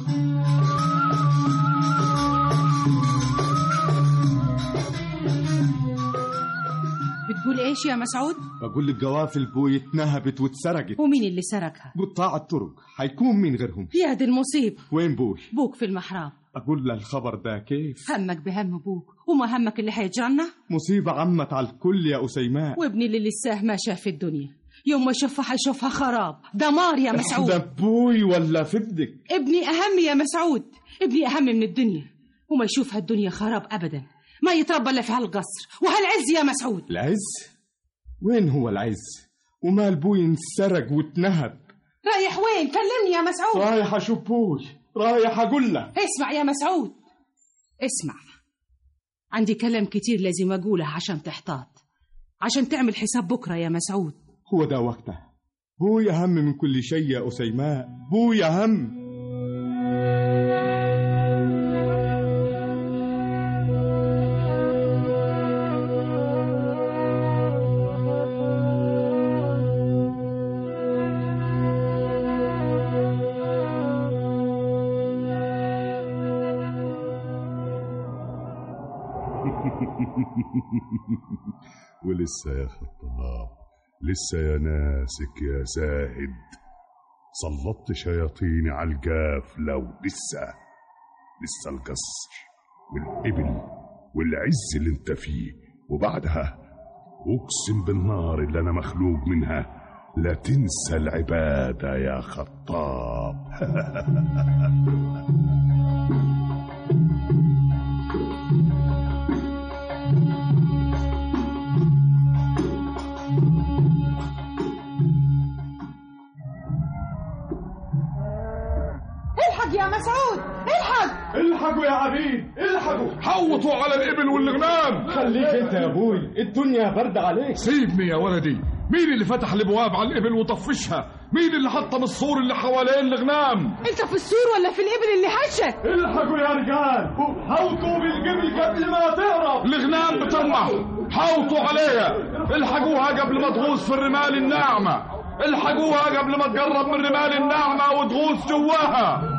بتقول ايش يا مسعود؟ بقول لك جوافل بوي اتنهبت واتسرقت. ومين اللي سرقها؟ قطاع الطرق، هيكون مين غيرهم؟ يا دي المصيبة. وين بوي؟ بوك في المحراب. اقول له الخبر ده كيف؟ همك بهم بوك وما همك اللي هيجرنا؟ مصيبة عمت على الكل يا أسيماء. وابني اللي لسه ما شاف الدنيا، يوم ما يشوفها حيشوفها خراب دمار يا مسعود. ده بوي ولا فدك؟ ابني أهم يا مسعود، ابني أهم من الدنيا، وما يشوفها الدنيا خراب أبدا، ما يتربى إلا في هالقصر وهالعز يا مسعود. العز؟ وين هو العز؟ ومال بوي انسرق واتنهب. رايح وين؟ كلمني يا مسعود. رايح أشوف بوي، رايح أقول له. اسمع يا مسعود، اسمع، عندي كلام كتير لازم أقوله عشان تحتاط، عشان تعمل حساب بكرة يا مسعود. هو ده وقته، بوي أهم من كل شيء يا أسيماء، بوي أهم. ولسه يا خطاب، لسه يا ناسك يا زاهد، سلطت شياطيني على القافلة، ولسه لسه القصر والإبل والعز اللي انت فيه، وبعدها أقسم بالنار اللي أنا مخلوق منها لا تنسى العبادة يا خطاب. يا مسعود الحق، الحقوا يا عبيد، الحقوا، حوطوا على الإبل والغنام. خليك انت يا ابوي، الدنيا برد عليك. سيبني يا ولدي، مين اللي فتح الابواب على الإبل وطفشها؟ مين اللي حطم السور اللي حوالين الغنام؟ انت في السور ولا في الإبل اللي هشت؟ الحقوا يا رجال، حوطوا بالقبل قبل ما تهرب. الغنام بترمح، حوطوا عليها، الحقوها قبل ما تغوص في الرمال الناعمة، الحقوها قبل ما تقرب من الرمال الناعمة وتغوص جواها.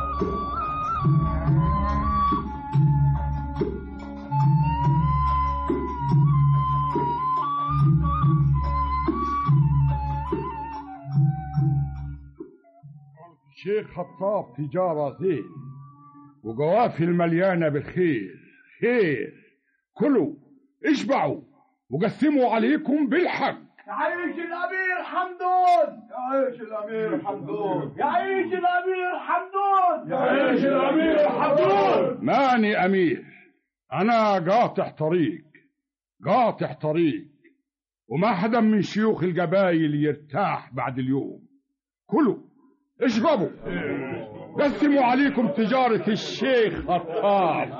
شيخ خطاب تجارة زين وقوافل مليانة بالخير، خير، كلوا اشبعوا وقسموا عليكم بالحق. يعيش الأمير حمدون، يعيش الأمير حمدون، يعيش الأمير حمدون، يعيش الأمير حمدون. ماني أمير، أنا قاطع طريق، قاطع طريق، وما حدا من شيوخ القبائل يرتاح بعد اليوم. كلوا اشربوا، قسموا عليكم تجارة الشيخ خطاب.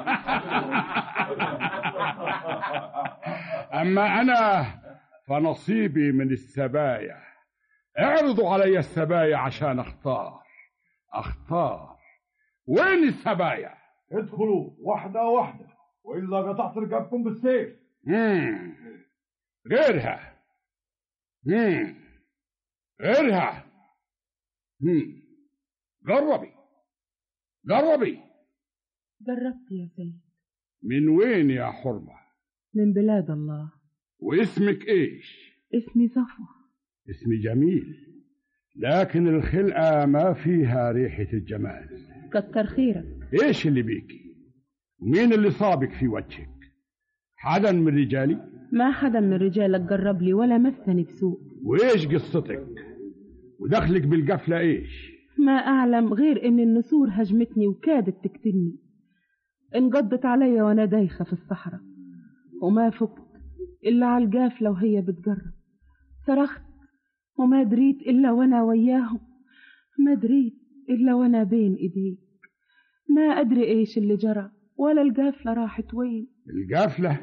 أما أنا فنصيبي من السبايا، اعرضوا علي السبايا عشان اختار، اختار. وين السبايا؟ ادخلوا واحدة واحدة وإلا قطعت رقابكم بالسيف. مم. غيرها، مم. غيرها، مم. قربي قربي. جربت يا سيد. من وين يا حرمة؟ من بلاد الله. واسمك ايش؟ اسمي صفوة. اسمي جميل، لكن الخلقة ما فيها ريحة الجمال. كتر خيرك. ايش اللي بيكي؟ ومين اللي صابك في وجهك؟ حدا من رجالي؟ ما حدا من رجالك جرب لي ولا مسني بسوء. وايش قصتك؟ ودخلك بالقفلة ايش؟ ما اعلم غير ان النسور هجمتني وكادت تقتلني، انقضت علي وانا دايخة في الصحراء، وما فقت إلا على القافلة وهي بتجرب. صرخت وما دريت إلا وأنا وياهم، ما دريت إلا وأنا بين إيديك. ما أدري إيش اللي جرى ولا القافلة راحت وين. القافلة؟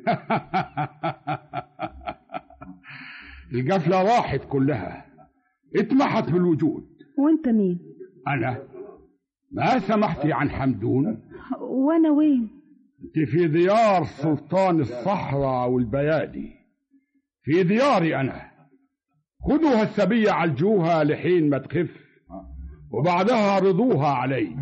القافلة راحت كلها، اتمحت بالوجود. وانت مين؟ أنا ما سمحتي عن حمدون؟ وأنا وين؟ انت في ديار سلطان الصحراء والبيادي، في دياري انا. خدوا هالسبية عالجوها لحين ما تخف، وبعدها رضوها علي.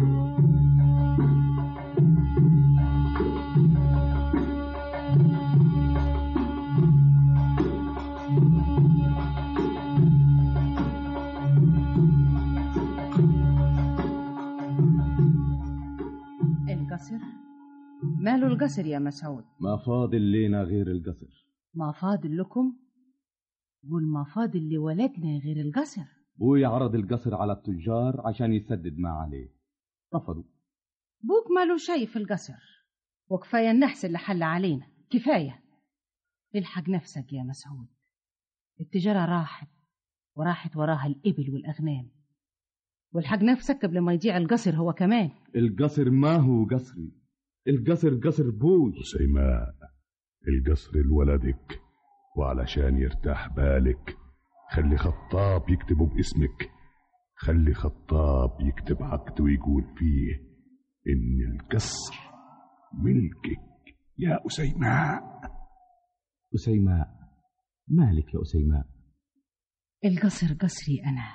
القصر؟ ماله القصر يا مسعود؟ ما فاضل لينا غير القصر. ما فاضل لكم؟ قول ما فاضل لولدنا غير القصر. بوي عرض القصر على التجار عشان يسدد ما عليه، رفضوا. بوك ماله شيء في القصر، وكفاية النحس اللي حل علينا، كفاية. الحق نفسك يا مسعود، التجارة راحت وراحت وراها الإبل والأغنام، والحق نفسك قبل ما يضيع القصر هو كمان. القصر ما هو قصري، القصر قصر بوي. سيماء، القصر لولدك، وعلشان يرتاح بالك خلي خطاب يكتبه باسمك. خلي خطاب يكتب عقد ويقول فيه إن القصر ملكك يا أسيماء. أسيماء، مالك يا أسيماء؟ القصر قصري أنا،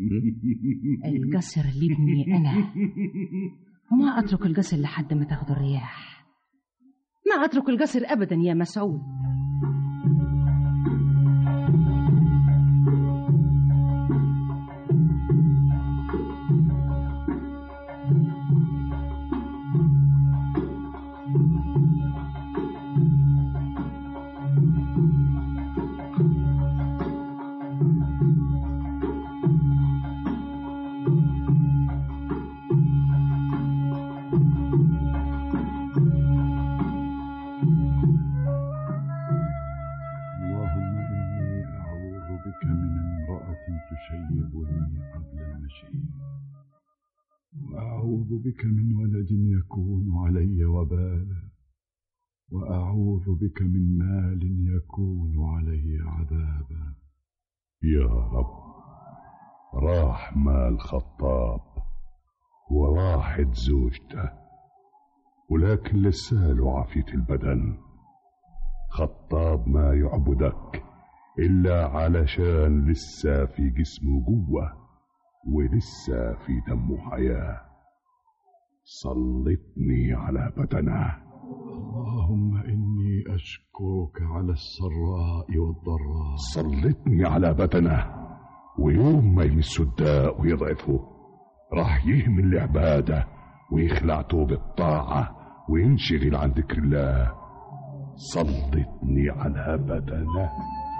القصر لابني أنا، وما أترك القصر لحد ما تاخذ الرياح. ما أترك القصر أبدا يا مسعود. وأعوذ بك من ولد يكون علي وبالا، وأعوذ بك من مال يكون علي عذابا. يا رب، راح مال خطاب وراحت زوجته، ولكن لساله عافية البدن. خطاب ما يعبدك إلا علشان لسه في جسمه قوة ولسه في دمه حياة. سلطني على بدنه. اللهم إني أشكرك على السراء والضراء. سلطني على بدنه، ويوم ما يمس الداء ويضعفه راح يهمل العبادة ويخلع توب الطاعة وينشغل عن ذكر الله. سلطني على بدنه.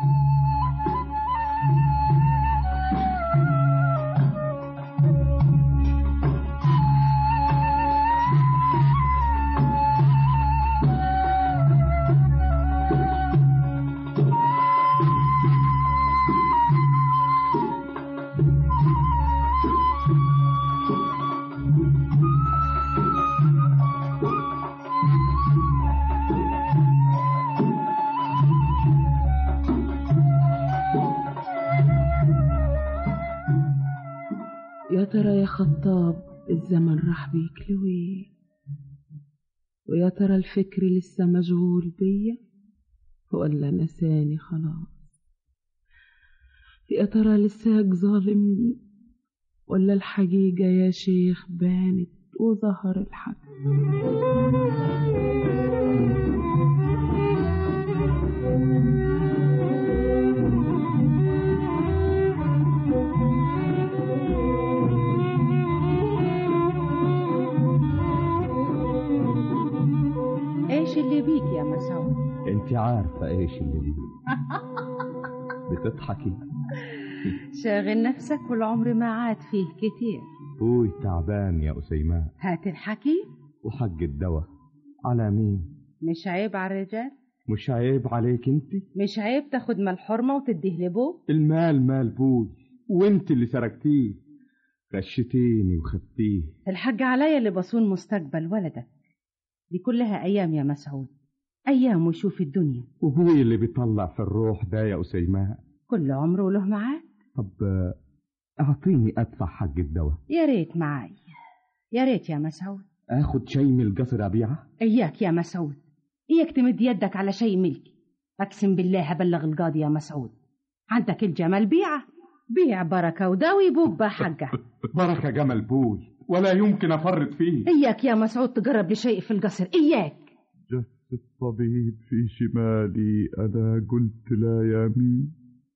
يا ترى يا خطاب الزمن راح بيك لوين؟ ويا ترى الفكر لسه مشغول بيا ولا نساني خلاص؟ يا ترى لساك ظالمني ولا الحقيقة يا شيخ بانت وظهر الحق؟ ايش اللي بيك يا مسعود؟ انت عارفة ايش اللي بيك. بتضحكي. شاغل نفسك والعمر ما عاد فيه كتير. بوي تعبان يا أسيماء. هات الحكي. وحق الدواء على مين؟ مش عيب على الرجال؟ مش عيب عليك انت؟ مش عيب تاخد مال الحرمة وتديه لبوك؟ المال مال بوي، وانت اللي سرقتيه، غشتيني وخدتيه. الحق عليا اللي بصون مستقبل ولدك. دي كلها أيام يا مسعود، أيام وشوف الدنيا. وبوي اللي بيطلع في الروح ده يا أسيماء. كل عمره وله معاد. طب أعطيني أدفع حق الدواء. يا ريت معاي، يا ريت يا مسعود. اخد شاي من القصر ابيعه؟ اياك يا مسعود، اياك تمد يدك على شيء ملكي. اقسم بالله هبلغ القاضي يا مسعود. عندك الجمل بيعه، بيع بركه وداوي بوبا حقه. بركه جمل بوي ولا يمكن افرط فيه. اياك يا مسعود تقرب لشيء في القصر، اياك. جس الطبيب في شمالي، انا قلت لا يا مين.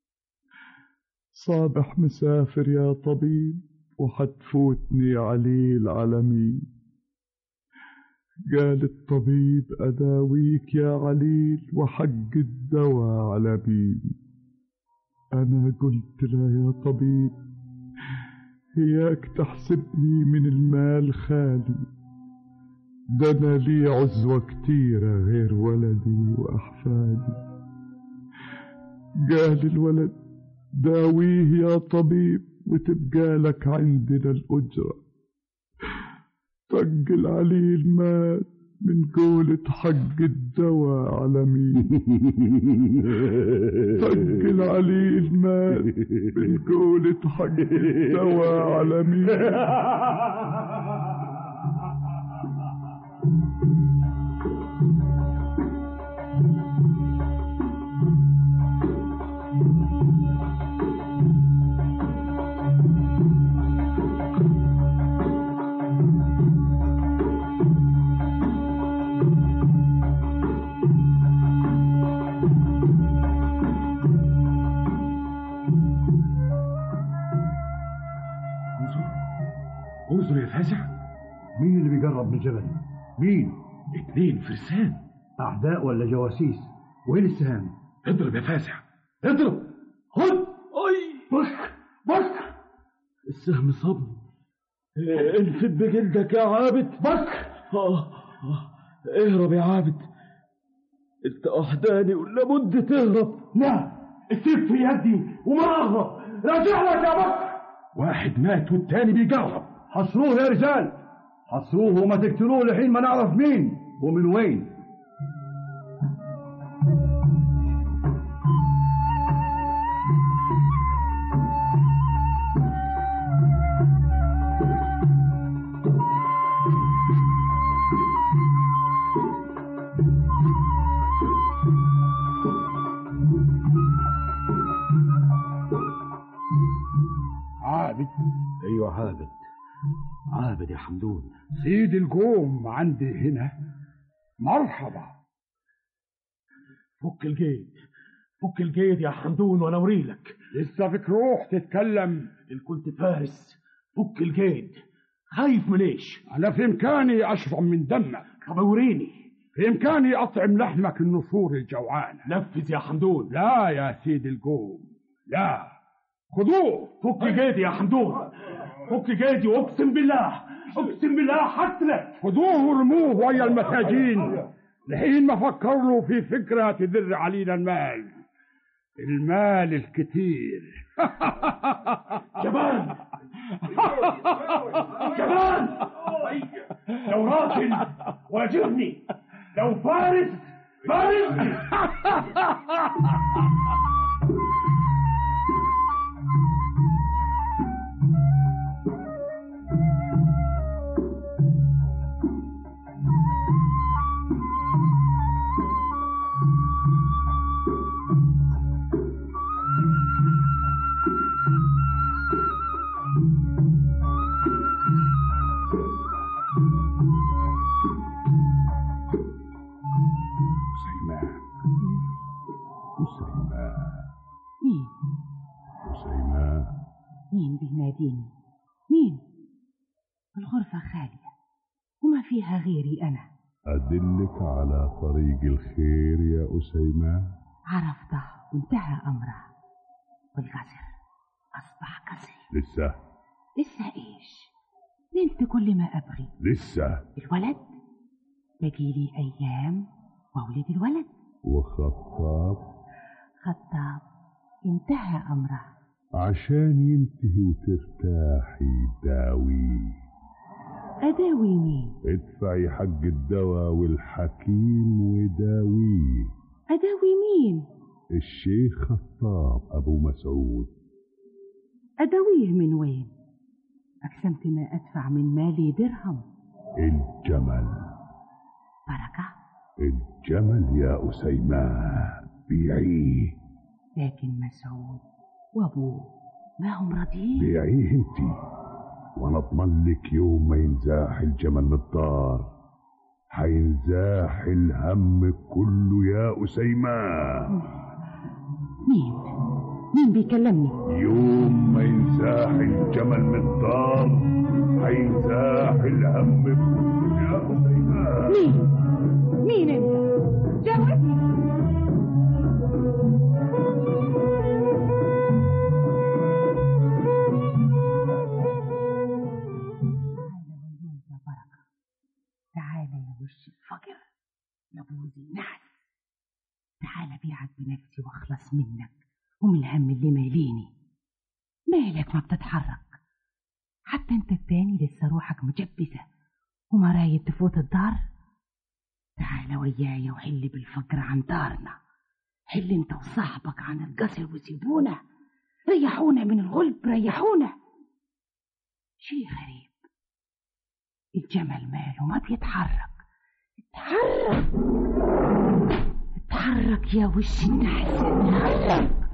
صابح مسافر يا طبيب، وحتفوتني عليه العالمين. قال الطبيب أداويك يا عليل، وحق الدواء على مين. أنا قلت لا يا طبيب، هياك تحسبني من المال خالي. ده أنا لي عزوة كتيرة غير ولدي وأحفادي. قال الولد داويه يا طبيب، وتبقى لك عندنا الأجرة. طق العليل مات من قولة حق الدواء على مين. طق العليل مات من قولة حق الدواء على مين. انظر يا فازع، مين اللي بيقرب من الجبل؟ مين؟ اتنين فرسان. أعداء ولا جواسيس؟ وين السهام؟ اضرب يا فازع، اضرب. خد. اي بك بك. السهم صبني. انفد بجلدك يا عابد. بك. آه. آه. اهرب يا عابد، انت احداني ولا بد تهرب. لا، السيف في يدي وما اهرب. راجع لك يا بك. واحد مات والتاني بيجرب. حصروه يا رجال، حصروه وما تقتلوه لحين ما نعرف مين ومن وين. عابد. ايوه عابد، عابد يا حمدون. سيد القوم عندي هنا. مرحبا. فك الجيد، فك الجيد يا حمدون وانا اوريلك. لسه فيك روح تتكلم؟ ان كنت فارس فك الجيد. خايف من ايش؟ انا في امكاني اشرب من دمك. طب اوريني. في امكاني اطعم لحمك النسور الجوعانه. نفذ يا حمدون. لا يا سيد القوم، لا. خذوه. فك جيدي يا حمدون، فك جيدي واقسم بالله، اقسم بالله حقتلك. خذوه ورموه ويا المساجين لحين ما فكر له في فكره تدر علينا المال، المال الكثير. جبان جبان. لو راجل واجهني، لو فارس فارسني. مين؟ حسينة. مين بيناديني؟ مين؟ الغرفة خالية وما فيها غيري أنا. أدلك على طريق الخير يا أسيمة. عرفته وانتهى أمره، والقصر أصبح قصري. لسه لسه إيش؟ نلت كل ما أبغي. لسه الولد بقي لي أيام وولد الولد. وخطاب خطاب انتهى أمره. عشان ينتهي وترتاحي داوي. أداوي مين؟ ادفعي حق الدواء والحكيم وداويه. أداوي مين؟ الشيخ خطاب أبو مسعود. أداويه من وين؟ أقسمت ما أدفع من مالي درهم. الجمل. بركة؟ الجمل يا أسيماء بيعيه. لكن مسعود وأبوه ما هم راضيين. بيعيه انت، وانا اضمن لك يوم ما ينزاح الجمل من الدار حينزاح الهم كله يا أسيماء. مين؟ مين بيكلمني؟ يوم ما ينزاح الجمل من الدار حينزاح الهم كله يا أسيماء. مين؟ مين انت؟ جاوبني. تعالى يا وش الفقر يا بوزي نحس، تعالى بيعك بنفسي واخلص منك ومن الهم اللي ماليني. مالك ما بتتحرك؟ حتى انت التاني لسه روحك مجبسة وما رايد تفوت الدار. تعالى وياي وحل بالفقر عن دارنا، حل انت وصاحبك عن القصر وسيبونا، ريحونا من الغلب، ريحونا. شي غريب، الجمل ماله ما بيتحرك. اتحرك اتحرك يا وش النحس، اتحرك.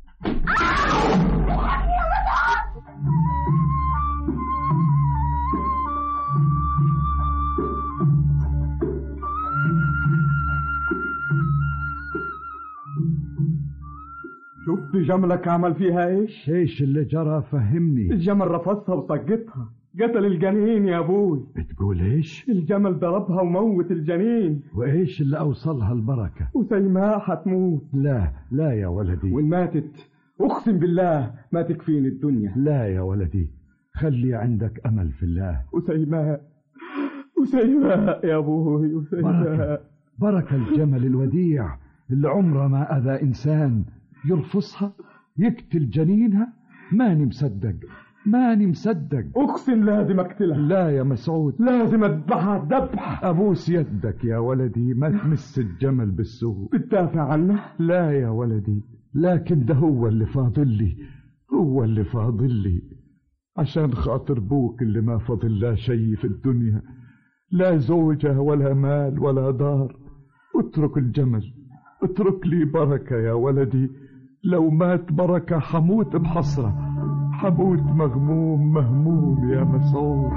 شفت جملك عمل فيها ايش؟ ايش اللي جرى؟ فهمني. الجمل رفضها وطقتها، قتل الجنين يا ابوي. بتقول ايش؟ الجمل ضربها وموت الجنين. وايش اللي اوصلها البركة؟ وسيماء حتموت. لا لا يا ولدي. وان ماتت اقسم بالله ما تكفيني الدنيا. لا يا ولدي، خلي عندك امل في الله. وسيماء وسيماء يا ابوي وسيماء. بركة بركة الجمل الوديع اللي عمره ما اذى انسان، يرفصها يقتل جنينها. ماني مصدق ماني مصدق. اقسم لازم اقتلها. لا يا مسعود، لازم اذبحها ذبح. ابوس يدك يا ولدي، ما تمس الجمل بالسوء. بتدافع عنه؟ لا يا ولدي، لكن ده هو اللي فاضل لي، هو اللي فاضل لي عشان خاطر بوك اللي ما فاضل لا شيء في الدنيا، لا زوجة ولا مال ولا دار. اترك الجمل، اترك لي بركة يا ولدي. لو مات بركة حموت بحسرة، حموت مغموم مهموم يا مسعود.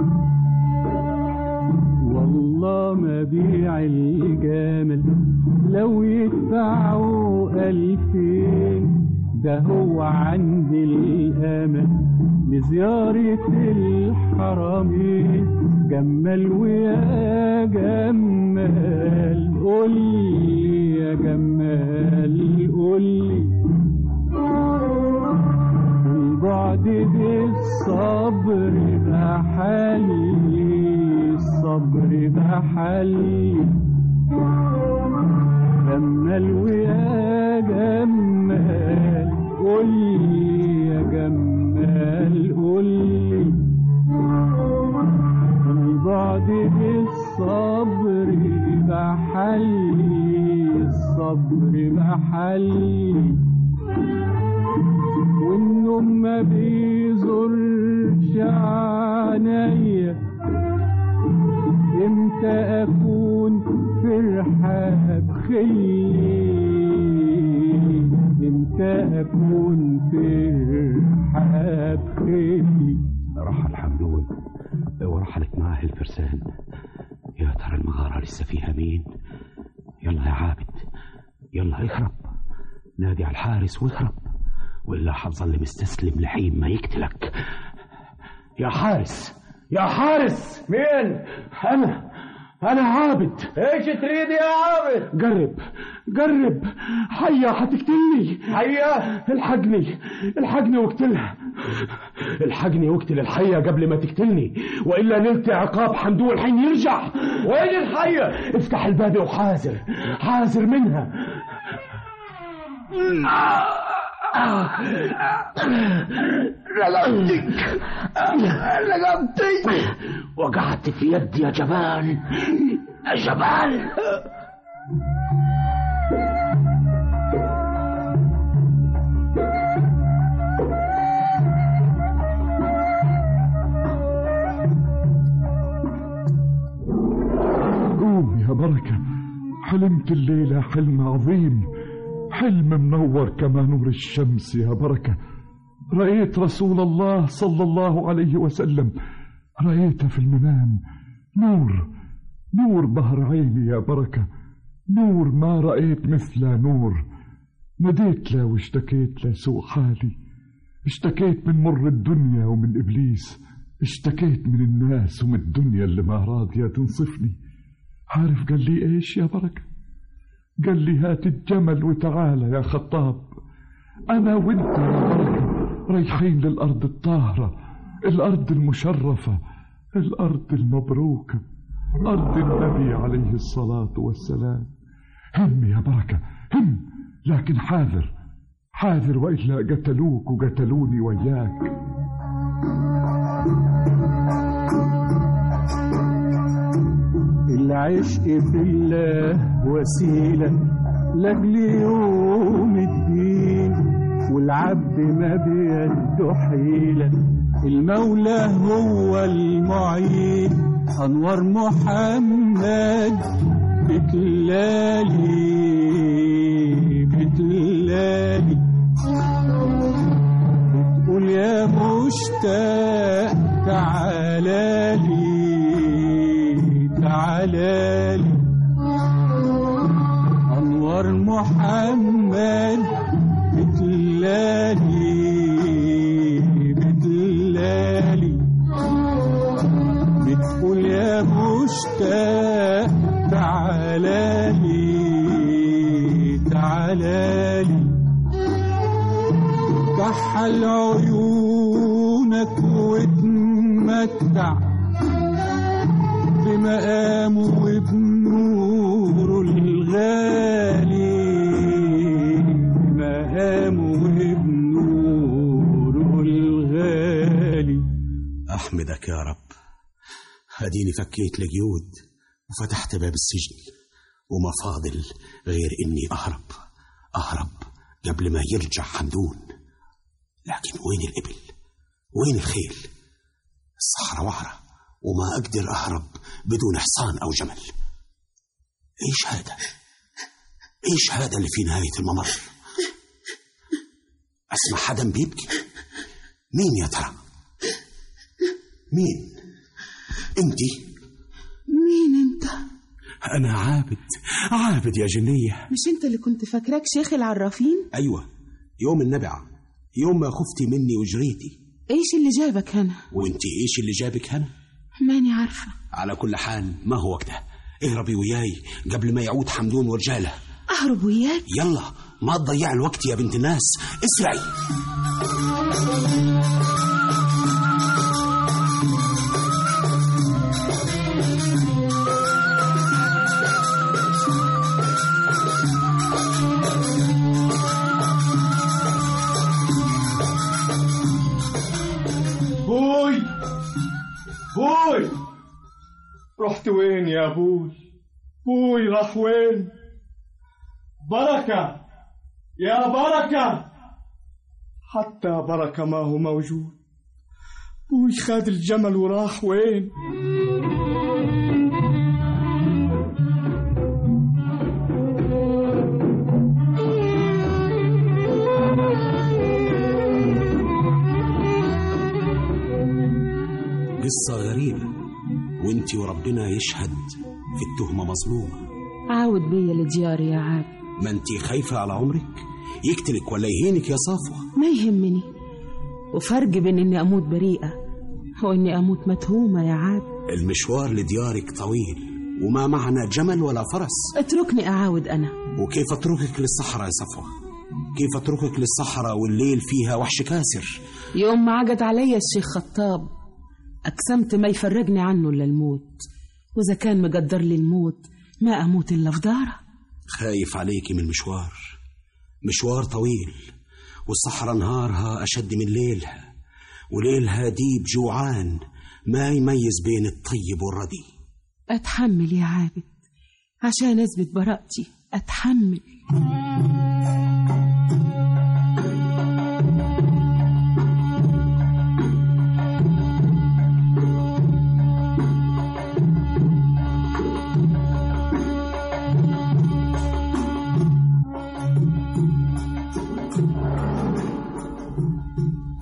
والله ما بيع الجمل لو يدفعوا ألفين، ده هو عندي الأمل لزيارة الحرمين. جمل ويا جمال قولي يا جمال قولي، البعد بالصبر بحلي، الصبر بحلي. جمل ويا جمال قولي يا جمال قولي، البعد بالصبر بحلي، الصبر بحلي. والنوم ما بيزورش عينيا، امتى اكون فرحة بخيلي، امتى اكون فرحة بخيلي. رحل حمدون ورحلت معاه الفرسان، يا ترى المغارة لسه فيها مين؟ يلا يا عابد، يلا اهرب، نادي على الحارس واهرب، وإلا حتظل مستسلم لحين ما يقتلك. يا حارس، يا حارس. مين؟ أنا أنا عابد. ايش تريد يا عابد؟ قرب قرب، حية حتقتلني. حية؟ الحقني الحقني واقتلها، الحقني واقتل الحية قبل ما تقتلني، وإلا نلت عقاب حمدون حين يرجع. وين الحية؟ افتح الباب وحاذر، حاذر منها. رقبتك رقبتك وقعت في يدي يا جبال، يا جبال. حلمت الليلة حلم عظيم، حلم منور كما نور الشمس يا بركة. رأيت رسول الله صلى الله عليه وسلم، رأيته في المنام، نور نور بهر عيني يا بركة، نور ما رأيت مثله نور. ناديت له واشتكيت له سوء حالي، اشتكيت من مر الدنيا ومن إبليس، اشتكيت من الناس ومن الدنيا اللي ما راضية تنصفني. عارف قال لي ايش يا بركة؟ قال لي هات الجمل وتعالى يا خطاب، أنا وانت يا بركة رايحين للأرض الطاهرة، الأرض المشرفة، الأرض المبروكة، أرض النبي عليه الصلاة والسلام. هم يا بركة هم، لكن حاذر حاذر وإلا قتلوك وقتلوني وياك. العشق في الله وسيلة لأجل يوم الدين، والعبد ما بيده حيلة، المولى هو المعين. أنوار محمد بتلالي بتلالي، بتقول يا مشتاق تعالالي تعالالي. أنوار محمد بتلالي بتلالي، بتقول يا مشتاق تعالالي تعالالي. كحل عيونك واتمتع بمقامه وبنوره الغالي، بمقامه وبنوره الغالي. أحمدك يا رب، هديني فكيت لقيود وفتحت باب السجن، وما فاضل غير إني أهرب أهرب قبل ما يرجع حمدون. لكن وين الإبل؟ وين الخيل؟ الصحراء وعرة وما أقدر أهرب بدون حصان أو جمل. إيش هذا؟ إيش هذا اللي في نهاية الممر؟ أسمع حدا بيبكي. مين يا ترى؟ مين؟ أنتي؟ مين أنت؟ أنا عابد عابد يا جنية. مش أنت اللي كنت فاكراك شيخ العرافين؟ أيوة، يوم النبعة، يوم ما خفتي مني وجريتي. إيش اللي جابك هنا؟ وأنتي إيش اللي جابك هنا؟ ماني عارفة. على كل حال ما هو وقته، اهربي وياي قبل ما يعود حمدون ورجاله. أهرب وياك؟ يلا ما تضيع الوقت يا بنت الناس، اسرعي. بوي بوي، رحت وين يا بوي؟ بوي راح وين؟ بركة يا بركة، حتى بركة ما هو موجود. بوي خد الجمل وراح وين؟ قصة غريبة، وانتي وربنا يشهد في التهمة مظلومة. عاود بيا لدياري يا عاد. ما انتي خايفة على عمرك؟ يقتلك ولا يهينك يا صفوة؟ ما يهمني، وفرق بين اني اموت بريئة واني اموت متهومة يا عاد. المشوار لديارك طويل، وما معنا جمل ولا فرس. اتركني اعاود انا. وكيف اتركك للصحراء يا صفوة؟ كيف اتركك للصحراء والليل فيها وحش كاسر؟ يوم ما عقد علي الشيخ خطاب أقسمت ما يفرقني عنه إلا الموت، وإذا كان مقدر لي الموت ما أموت إلا في داره. خايف عليكي من المشوار، مشوار طويل، والصحراء نهارها أشد من ليلها، وليلها ديب جوعان ما يميز بين الطيب والردي. أتحمل يا عابد عشان أثبت براءتي، أتحمل.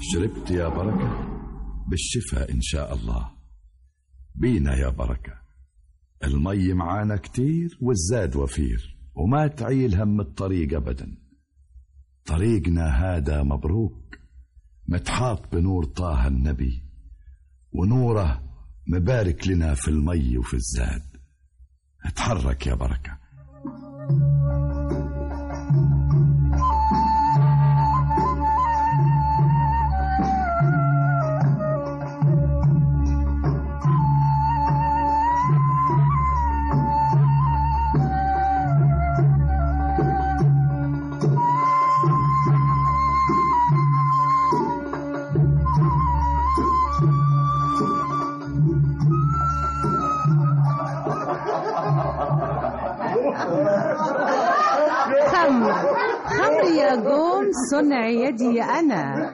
شربت يا بركة؟ بالشفاء إن شاء الله. بينا يا بركة، المي معانا كتير والزاد وفير، وما تعيل هم الطريق أبدا. طريقنا هذا مبروك، متحاط بنور طه النبي، ونوره مبارك لنا في المي وفي الزاد. اتحرك يا بركة. خمر خمر يا قوم، صنع يدي أنا.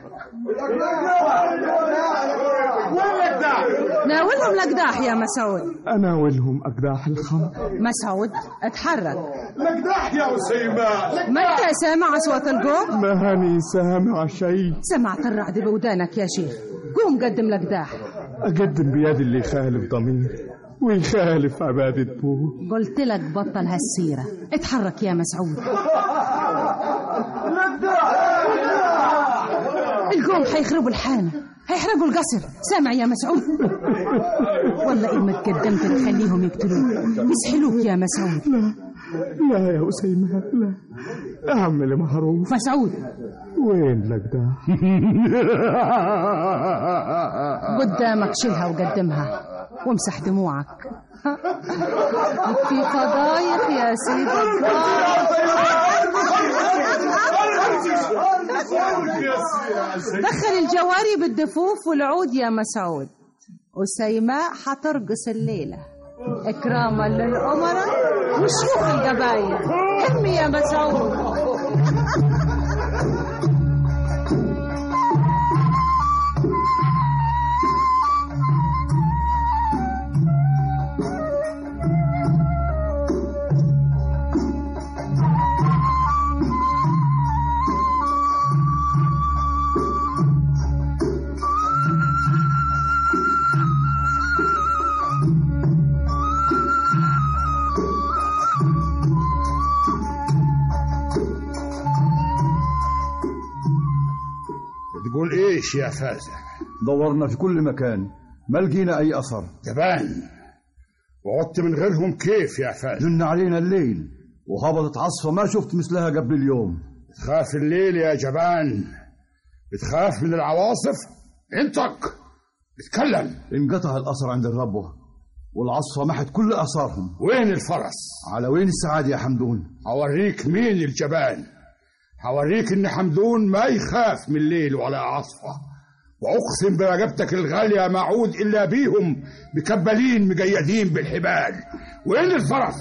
ناولهم الأقداح يا مسعود. أناولهم أقداح الخمر. مسعود اتحرك. الأقداح يا أسيماء. ما أنت سامع أصوات القوم؟ ما هاني سامع شيء. سمعت الرعد بودانك يا شيخ. قوم قدم الأقداح. أقدم بيد اللي يخالف ضمير ويخالف عبادة بوه. قلت لك بطل هالسيرة. اتحرك يا مسعود. القوم حيخربوا الحانة، هيحرقوا القصر. سامع يا مسعود؟ والله إن ما تقدمت تخليهم يقتلوك، يسحلوك يا مسعود. لا لا يا أسيمة، لا. أعمل معروف. مسعود وين الأقداح؟ قدامك، شيلها وقدمها وامسح دموعك. في فضايح يا سيد دخل الجواري بالدفوف والعود يا مسعود. وسيماء حترقص الليلة إكراما للأمراء وشيوخ القبائل. ارمي يا مسعود. تقول ايش يا فازع؟ دورنا في كل مكان ما لقينا اي اثر. جبان، وعدت من غيرهم كيف يا فازع؟ جن علينا الليل وهبطت عصفة ما شفت مثلها قبل اليوم. بتخاف الليل يا جبان؟ بتخاف من العواصف؟ انطق اتكلم. انقطع الاثر عند الربوة والعصفة محت كل اثارهم. وين الفرس؟ على وين السعادة يا حمدون؟ هوريك مين الجبان، هوريك ان حمدون ما يخاف من الليل ولا عصفة، واقسم برقبتك الغالية ما عود الا بيهم مكبلين مقيدين بالحبال. وين الفرس؟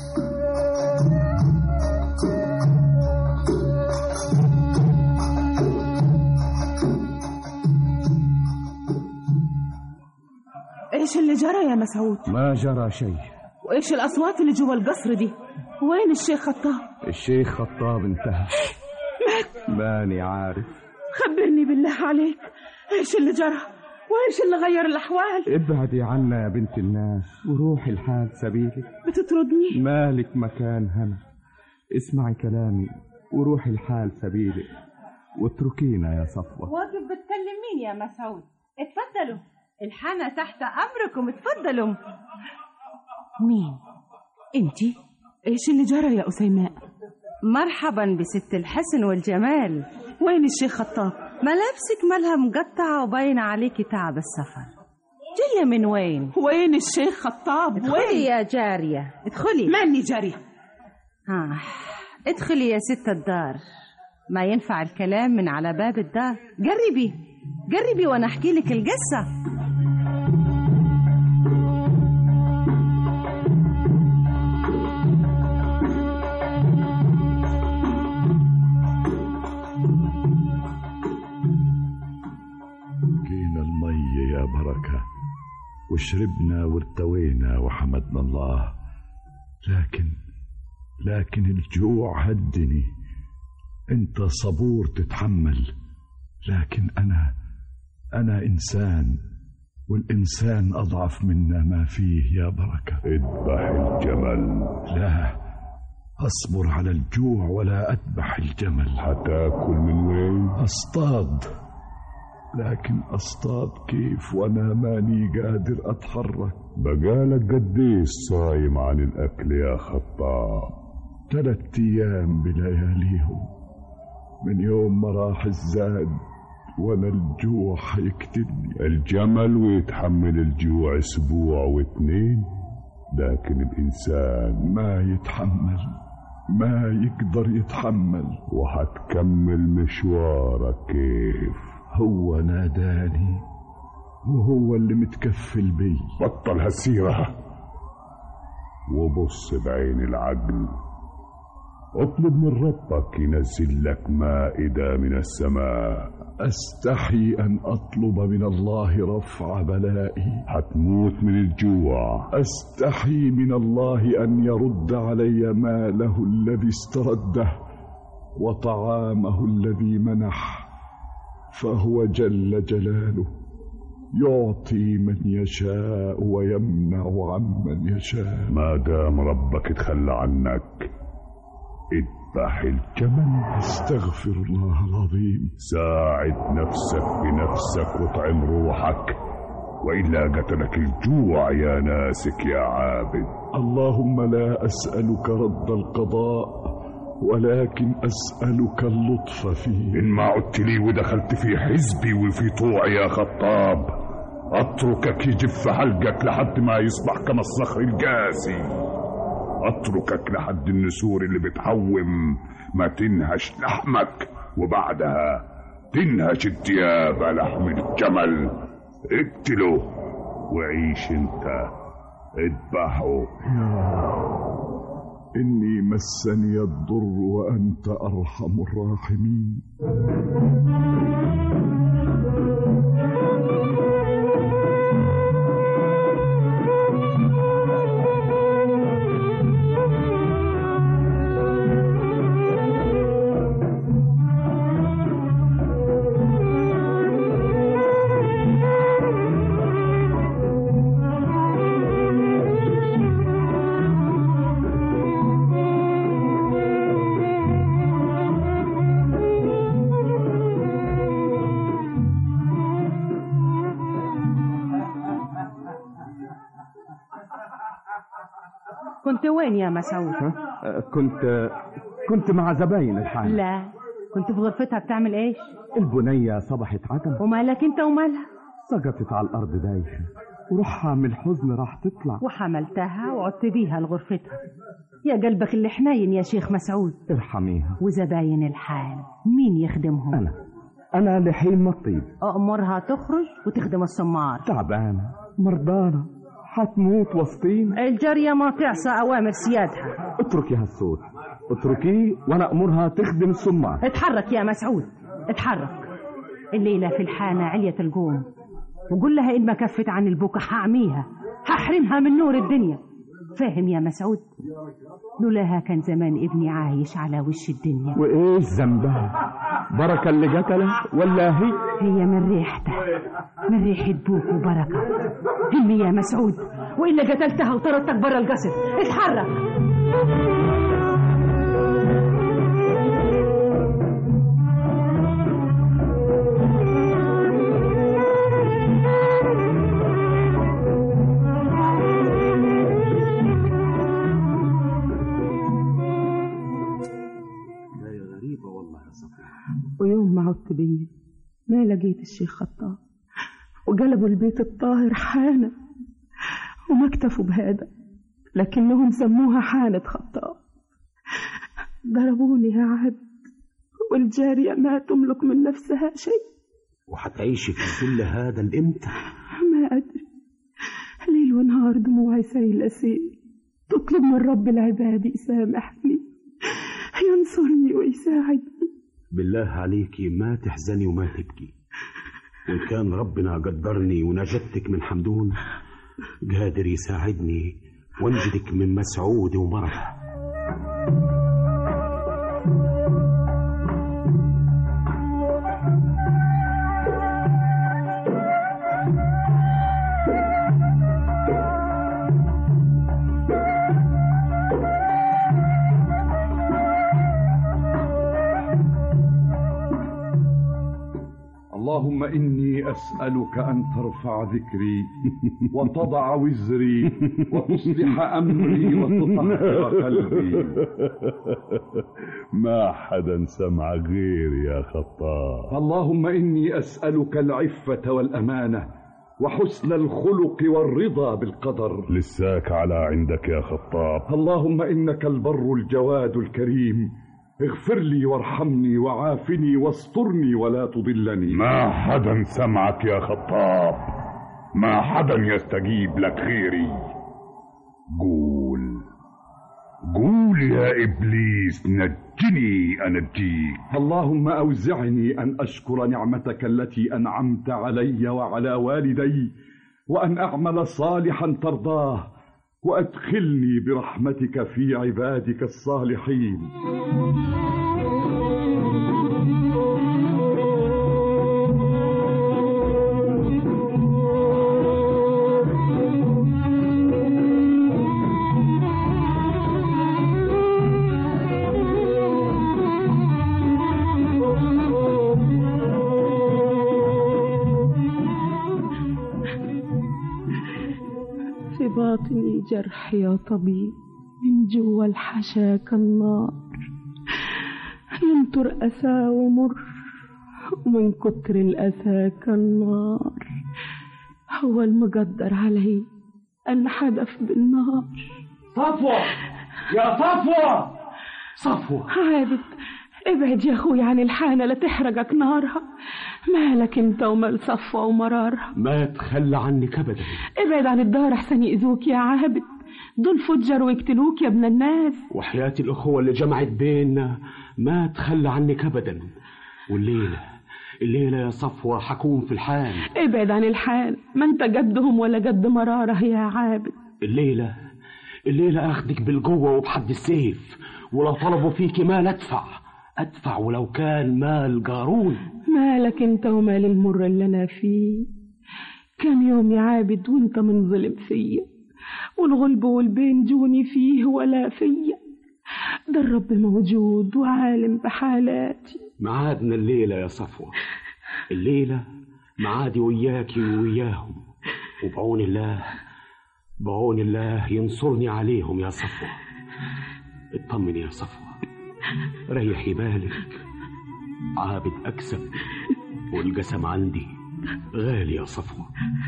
ايش اللي جرى يا مسعود؟ ما جرى شيء. وايش الاصوات اللي جوا القصر دي؟ وين الشيخ خطاب؟ الشيخ خطاب انتهى. مات؟ ماني عارف. خبرني بالله عليك، ايش اللي جرى وايش اللي غير الاحوال؟ ابعدي عنا يا بنت الناس وروحي الحال سبيلك. بتطردني؟ مالك مكان هنا. اسمعي كلامي وروحي الحال سبيلك واتركينا يا صفوة. واقف بتكلم مين يا مسعود؟ اتفضلوا، الحانة تحت امركم، اتفضلوا. مين انتي؟ ايش اللي جرى يا أسيماء؟ مرحبا بست الحسن والجمال. وين الشيخ خطاب؟ ملابسك مالها مقطعة وباين عليكي تعب السفر. جاية من وين؟ وين الشيخ خطاب؟ ادخلي وين يا جارية، ادخلي. ماني جارية. ها ادخلي يا ست الدار، ما ينفع الكلام من على باب الدار. قربي قربي وانا احكي لك القصة. بركة وشربنا وارتوينا وحمدنا الله، لكن لكن الجوع هدني. انت صبور تتحمل، لكن انا أنا إنسان، والإنسان أضعف منا ما فيه يا بركة. اذبح الجمل. لا، أصبر على الجوع ولا أذبح الجمل. هتاكل من وين؟ أصطاد، لكن أصطاد كيف وأنا ماني قادر أتحرك؟ بقالك قديش صايم عن الأكل يا خطاب؟ ثلاث أيام بلياليهم، من يوم ما راح الزاد وأنا الجوع هيقتلني. الجمل ويتحمل الجوع أسبوع واثنين، لكن الإنسان ما يتحمل، ما يقدر يتحمل. وهتكمل مشوارك كيف؟ هو ناداني وهو اللي متكفل بي. بطل هالسيرة وبص بعين العقل. اطلب من ربك ينزل لك مائدة من السماء. أستحي أن أطلب من الله رفع بلائي. هتموت من الجوع. أستحي من الله أن يرد علي ماله الذي استرده وطعامه الذي منح، فهو جل جلاله يعطي من يشاء ويمنع عمن يشاء. ما دام ربك اتخلى عنك اذبح الجمل. استغفر الله العظيم. ساعد نفسك بنفسك واطعم روحك، وإلا قتلك الجوع يا ناسك يا عابد. اللهم لا أسألك رد القضاء، ولكن أسألك اللطف فيه. إن ما عدت لي ودخلت في حزبي وفي طوعي يا خطاب، أتركك يجف حلقك لحد ما يصبح كما الصخر القاسي. أتركك لحد النسور اللي بتحوم ما تنهش لحمك، وبعدها تنهش الدياب لحم الجمل. اقتله وعيش انت، اذبحه. إني مسني الضر وأنت أرحم الراحمين. كنت وين يا مسعود؟ كنت كنت مع زباين الحانة. لا، كنت في غرفتها بتعمل ايش؟ البنية صبحت عتم. ومالك انت ومالها؟ سقطت على الأرض دايخة، وروحها من الحزن راح تطلع، وحملتها وعدت بيها لغرفتها. يا قلبك اللي حنين يا شيخ مسعود، ارحميها. وزباين الحال مين يخدمهم؟ أنا أنا لحين ما تطيب. أأمرها تخرج وتخدم السمار. تعبانة مرضانة حتموت وسطين. الجارية ما تعصى أوامر سيادها. اتركي هالصوت، اتركيه وأنا أمرها تخدم السمار. اتحرك يا مسعود، اتحرك. الليلة في الحانة علية القوم، وقول لها إن ما كفت عن البكا حأعميها، هحرمها من نور الدنيا. فاهم يا مسعود؟ لولاها كان زمان ابني عايش على وش الدنيا. وإيش ذنبها؟ بركة اللي قتلها ولا هي؟ هي من ريحتها، من ريحة بوك وبركة. همي يا مسعود، وإلا قتلتها وطردتك برا القصر. اتحرك. ويوم ما عدت بيه ما لقيت الشيخ خطاب، وقلبوا البيت الطاهر حانة، وما اكتفوا بهذا لكنهم سموها حانة خطاب. ضربوني يا عبد، والجارية ما تملك من نفسها شيء. وحتعيشي في كل هذا الامتى؟ ما أدري، ليل ونهار دموعي سيل أسيل، تطلب من رب العباد يسامحني، ينصرني ويساعدني. بالله عليكي ما تحزني وما تبكي، وإن كان ربنا قدرني ونجدتك من حمدون قادر يساعدني وانجدك من مسعود ومرح. اللهم إني أسألك أن ترفع ذكري وتضع وزري وتصلح أمري وتطهر قلبي. ما حدا سمع غيري يا خطاب. اللهم إني أسألك العفة والأمانة وحسن الخلق والرضا بالقدر. لساك على عندك يا خطاب. اللهم إنك البر الجواد الكريم، اغفر لي وارحمني وعافني واسترني ولا تضلني. ما حدا سمعك يا خطاب، ما حدا يستجيب لك غيري. قول قول يا إبليس نجني أنجيك. اللهم أوزعني أن أشكر نعمتك التي أنعمت علي وعلى والدي، وأن أعمل صالحا ترضاه، وأدخلني برحمتك في عبادك الصالحين. في باطني جرح يا طبيب، من جوا الحشاك النار، ينطر أسى ومر، ومن كتر الأسى كالنار. هو المقدر علي انحدف بالنار. صفوة يا صفوة، صفوة عابد ابعد يا اخوي عن الحانة لا تحرقك نارها. مالك انت ومال صفوة ومرارها؟ ما تخلى عنك ابدا. ابعد عن الدار احسن يأذوك يا عابد، دول فجر ويقتلوك يا ابن الناس. وحياة الأخوة اللي جمعت بيننا ما تخلى عنك ابدا. والليلة الليلة يا صفوة حكون في الحال. ابعد عن الحال، ما انت قدهم ولا قد مراره يا عابد. الليلة الليلة اخدك بالقوة وبحد السيف، ولو طلبوا فيك مال ادفع ادفع ولو كان مال قارون. مالك انت ومال المر اللي انا فيه؟ كم يوم يا عابد وانت منظلم فيا، والغلب والبين جوني فيه ولا فيا. ده الرب موجود وعالم بحالاتي. معادنا الليلة يا صفوة، الليلة معادي وياكي ووياهم، وبعون الله بعون الله ينصرني عليهم يا صفوة. اطمني يا صفوة، ريحي بالك، عابد أكسب والقسم عندي غالي يا صفوة.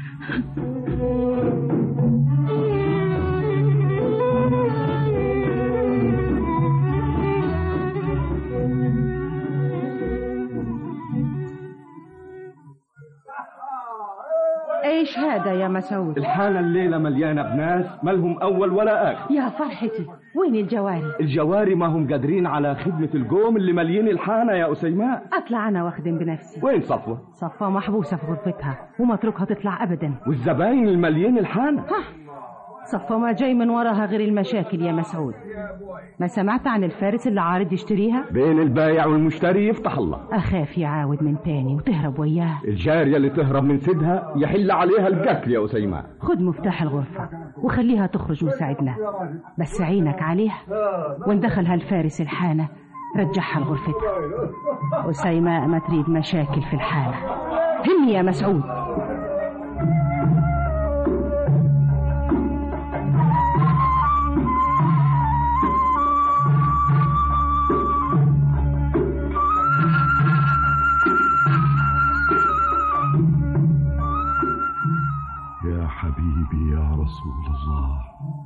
ايش هذا يا مسعود؟ الحالة الليلة مليانة بناس مالهم أول ولا آخر. يا فرحتي، وين الجواري؟ الجواري ما هم قادرين على خدمة القوم اللي مليين الحانة يا أسيماء. اطلع انا واخدم بنفسي. وين صفوة؟ صفوة محبوسة في غرفتها وما اتركها تطلع ابدا. والزباين المليين الحانة؟ ها صفوة ما جاي من وراها غير المشاكل يا مسعود. ما سمعت عن الفارس اللي عارض يشتريها؟ بين البايع والمشتري يفتح الله. اخاف يعاود من تاني وتهرب وياه. الجارية اللي تهرب من سيدها يحل عليها القتل يا أسيماء. خد مفتاح الغرفة وخليها تخرج وساعدنا، بس عينك عليها، وان دخل هالفارس الحانة رجعها لغرفتها. أسيماء ما تريد مشاكل في الحانة. همي يا مسعود. حبيبي يا رسول الله،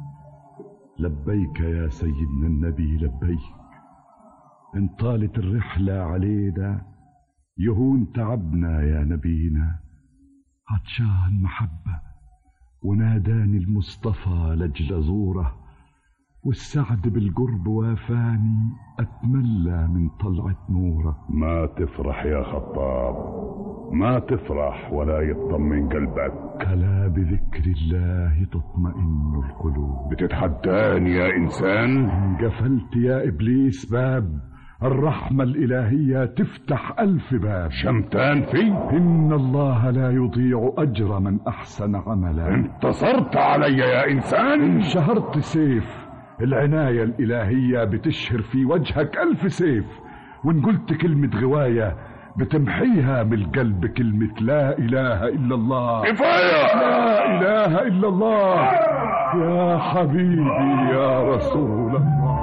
لبيك يا سيدنا النبي لبيك. إن طالت الرحلة علينا يهون تعبنا يا نبينا. عطشان محبة وناداني المصطفى لجل زوره، والسعد بالقرب وافاني أتملى من طلعة نوره. ما تفرح يا خطاب، ما تفرح ولا يطمن قلبك. كلا بذكر الله تطمئن القلوب. بتتحداني يا إنسان؟ قفلت يا إبليس باب الرحمة الإلهية تفتح ألف باب. شمتان في إن الله لا يضيع أجر من أحسن عملا. انتصرت علي يا إنسان. انشهرت سيف العناية الإلهية بتشهر في وجهك ألف سيف، وإن قلت كلمة غواية بتمحيها من القلب كلمة لا إله إلا الله. كفاية. لا إله إلا الله يا حبيبي يا رسول الله.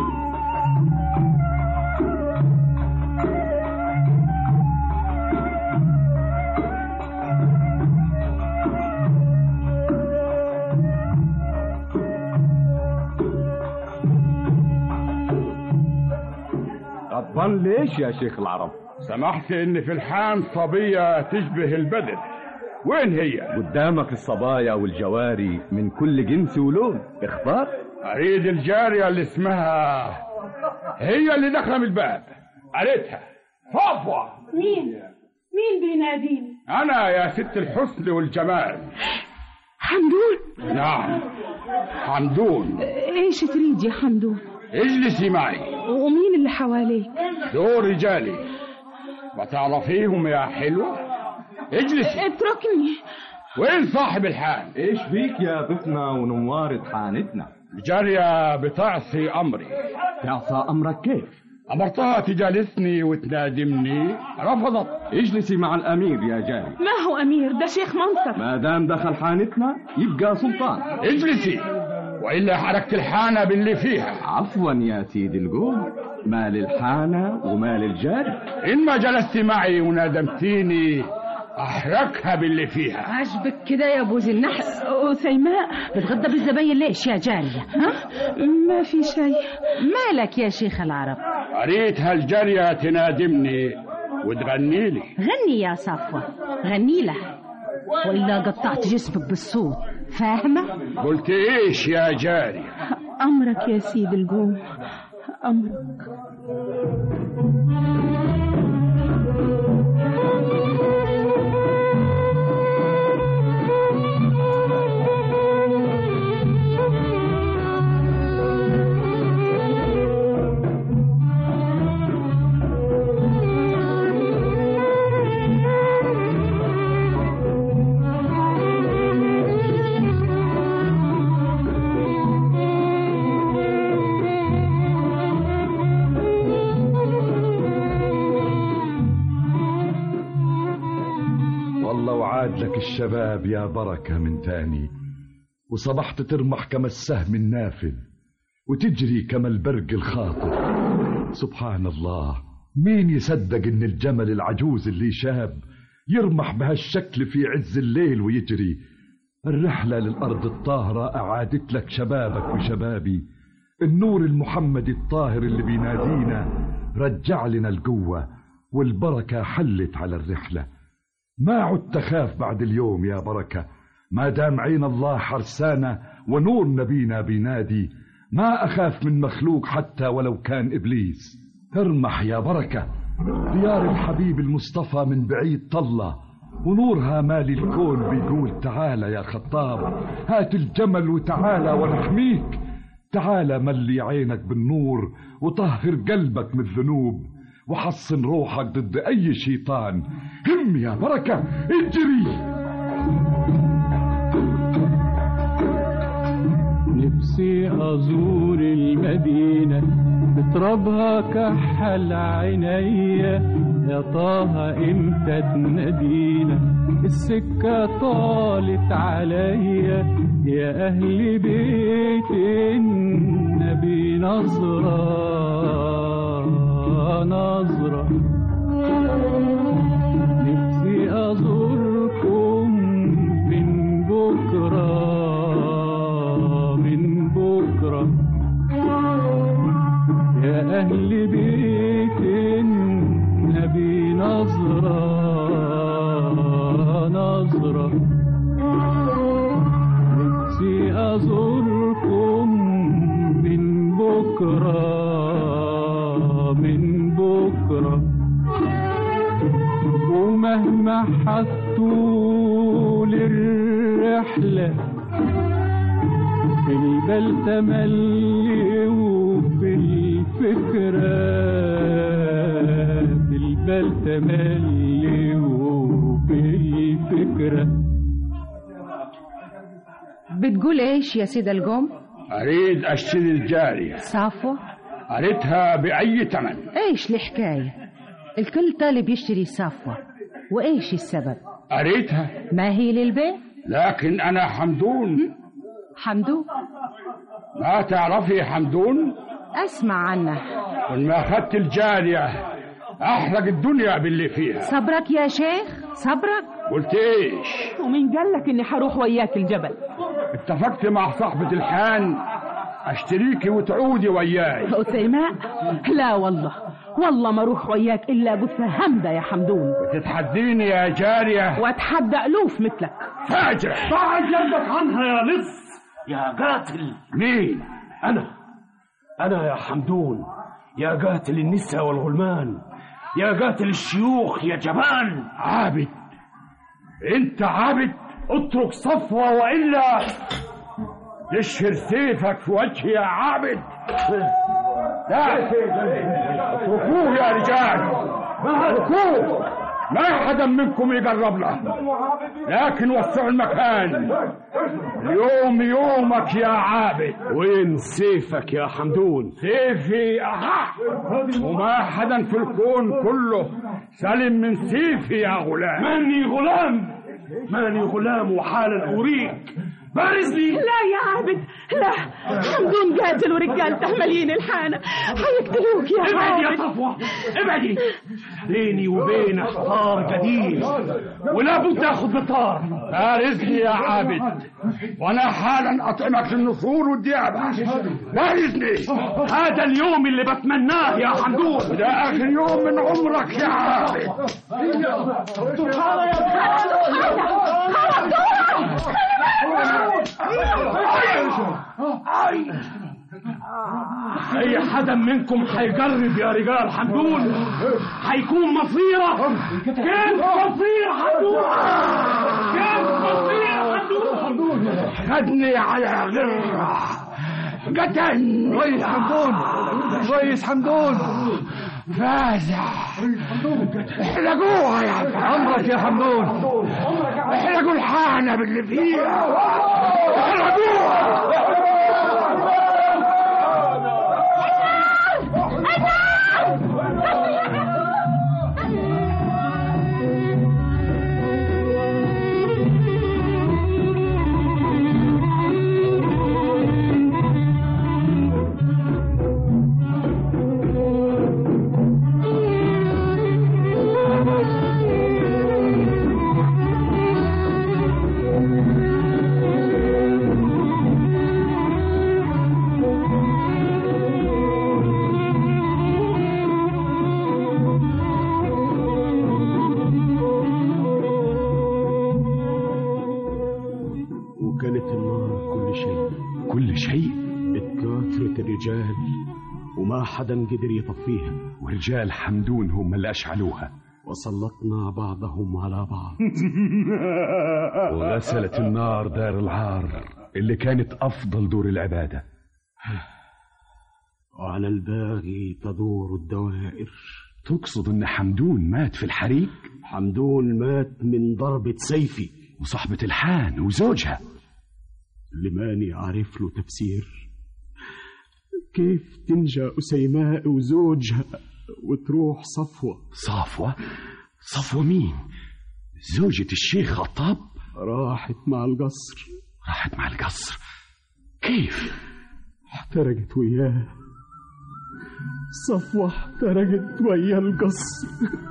غضبان ليش يا شيخ العرب؟ سمحت ان في الحان صبية تشبه البدر. وين هي؟ قدامك الصبايا والجواري من كل جنس ولون، اختار. اريد الجارية اللي اسمها هي اللي دخل من الباب. قالتها صفوة. مين؟ مين بيناديني؟ انا يا ست الحسن والجمال. حمدون؟ نعم حمدون. ايش تريد يا حمدون؟ اجلسي معي. ومين اللي حواليك؟ دول رجالي ما تعرفيهم يا حلوة. اجلسي. اتركني. وين صاحب الحال؟ ايش بيك يا بثنا ونوارة حانتنا؟ الجارية بتعصي امري. تعصى امرك كيف؟ امرتها تجالسني وتنادمني رفضت. اجلسي مع الامير يا جاري. ما هو امير؟ ده شيخ منصب. ما دام دخل حانتنا يبقى سلطان. اجلسي وإلا حركت الحانة باللي فيها. عفوا يا سيدي القوم، مال الحانة ومال الجاري. إن ما جلست معي ونادمتيني أحركها باللي فيها. عجبك كده يا ابو النحس؟ وسيماء بتغضب الزباين ليش يا جارية؟ ها؟ ما في شيء. مالك يا شيخ العرب؟ أريد هالجارية تنادمني وتغني لي. غني يا صفوة، غني لها وإلا قطعت جسمك بالصوت، فاهمة؟ قلت إيش يا جاري؟ أمرك يا سيد القوم، أمرك. لك الشباب يا بركة من تاني، وصبحت ترمح كما السهم النافذ وتجري كما البرق الخاطف. سبحان الله، مين يصدق ان الجمل العجوز اللي شاب يرمح بهالشكل في عز الليل ويجري؟ الرحلة للأرض الطاهرة أعادت لك شبابك وشبابي. النور المحمدي الطاهر اللي بينادينا رجع لنا القوة، والبركة حلت على الرحلة. ما عدت تخاف بعد اليوم يا بركة، ما دام عين الله حرسانة ونور نبينا بينادي. ما أخاف من مخلوق حتى ولو كان إبليس. ارمح يا بركة، ديار الحبيب المصطفى من بعيد طلة، ونورها مالي الكون بيقول تعالى يا خطاب، هات الجمل وتعالى ونحميك. تعالى ملي عينك بالنور وطهر قلبك من الذنوب، وحصن روحك ضد أي شيطان. هم يا بركة، اجري. نفسي أزور المدينة بترابها كحل عينيا، يا طه امتى تنادينا، السكة طالت عليا، يا أهل بيت النبي نظرة نظرة. نفسي أزوركم من بكرة من بكرة، يا أهل بيت النبي نظرة نظرة. نفسي أزوركم من بكرة من بكرة، ومهما حطوا للرحلة في البال تملي وفي الفكرة، في البال تملي وفي الفكرة. بتقول ايش يا سيد القوم؟ أريد أشتري الجارية. صافو؟ أريدها بأي ثمن. ايش الحكاية؟ الكل طالب يشتري صفوة، وإيش السبب؟ قريتها. ما هي للبيع؟ لكن أنا حمدون. حمدون؟ ما تعرفي حمدون؟ أسمع عنه. لما أخذت الجارية أحرق الدنيا باللي فيها. صبرك يا شيخ، صبرك. قلت إيش؟ ومين قال لك إني حروح وياك الجبل؟ اتفقت مع صاحبة الحان أشتريكي وتعودي وياي. أسيماء؟ لا والله، والله ما أروح وياك إلا جثة همدة يا حمدون. بتتحديني يا جارية؟ وأتحدى ألوف مثلك. فاجرة. بعد جنبك عنها يا لص يا قاتل. مين؟ أنا أنا يا حمدون، يا قاتل النساء والغلمان، يا قاتل الشيوخ يا جبان. عابد؟ انت عابد؟ اترك صفوة وإلا يشهر سيفك في وجهي يا عابد. لا اتركوه يا رجال، اتركوه، ما حدا منكم يقرب له، لكن وسعوا المكان. اليوم يومك يا عابد. وين سيفك يا حمدون؟ سيفي أها، وما حدا في الكون كله سلم من سيفي يا غلام. ماني غلام، ماني غلام وحالا أريك. بارز لي. لا يا عابد، لا، حمدون قاتل ورجالته مالين الحانة، حيقتلوك يا عابد. ابعدي يا صفوة، ابعدي. بيني وبينك طار قديم، ولا بد اخذ بطار. بارز لي يا عابد، وانا حالا اطعمك النصور والديابة. بارزني. هذا اليوم اللي بتمناه يا حمدون. ده اخر يوم من عمرك يا عابد. اي حدا منكم حيقرب يا رجال حمدون حيكون مصيره. كيف مصير حمدون؟ كيف مصير حمدون؟ خدني على غره، قتلني. ريس حمدون، ريس حمدون فازع. احرقوها يا عمرك يا حمدون، احرقوا الحانة باللي فيها، احرقوها. الرجال وما حدا قدر يطفيها، ورجال حمدون هم اللي أشعلوها، وسلطنا بعضهم على بعض. وغسلت النار دار العار اللي كانت أفضل دور العبادة، وعلى الباقي تدور الدوائر. تقصد إن حمدون مات في الحريق؟ حمدون مات من ضربة سيفي. وصاحبة الحان وزوجها اللي ماني عارف له تفسير. كيف تنجى أسيماء وزوجها وتروح صفوة؟ صفوة؟ صفوة مين؟ زوجة الشيخ خطاب؟ راحت مع القصر. راحت مع القصر؟ كيف؟ احترقت وياه. صفوة احترقت ويا القصر.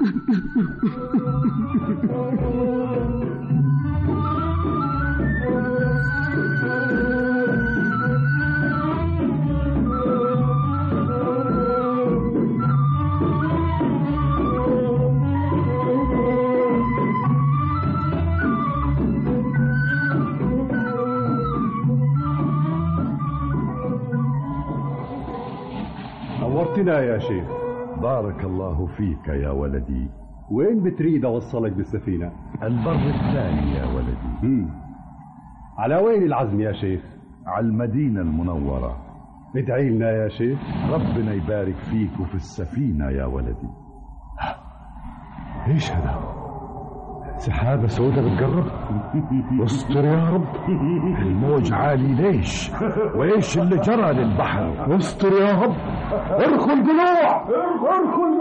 نورتنا يا شيخ. بارك الله فيك يا ولدي. وين بتريد أوصلك بالسفينة؟ البر الثاني يا ولدي. مم. على وين العزم يا شيخ؟ على المدينة المنورة. ادعي لنا يا شيخ. ربنا يبارك فيك وفي السفينة يا ولدي. ايش هذا؟ سحابة سوداء بتقرب. استر يا رب. الموج عالي ليش؟ وايش اللي جرى للبحر؟ استر يا رب. ارخوا القلوع، ارخوا القلوع.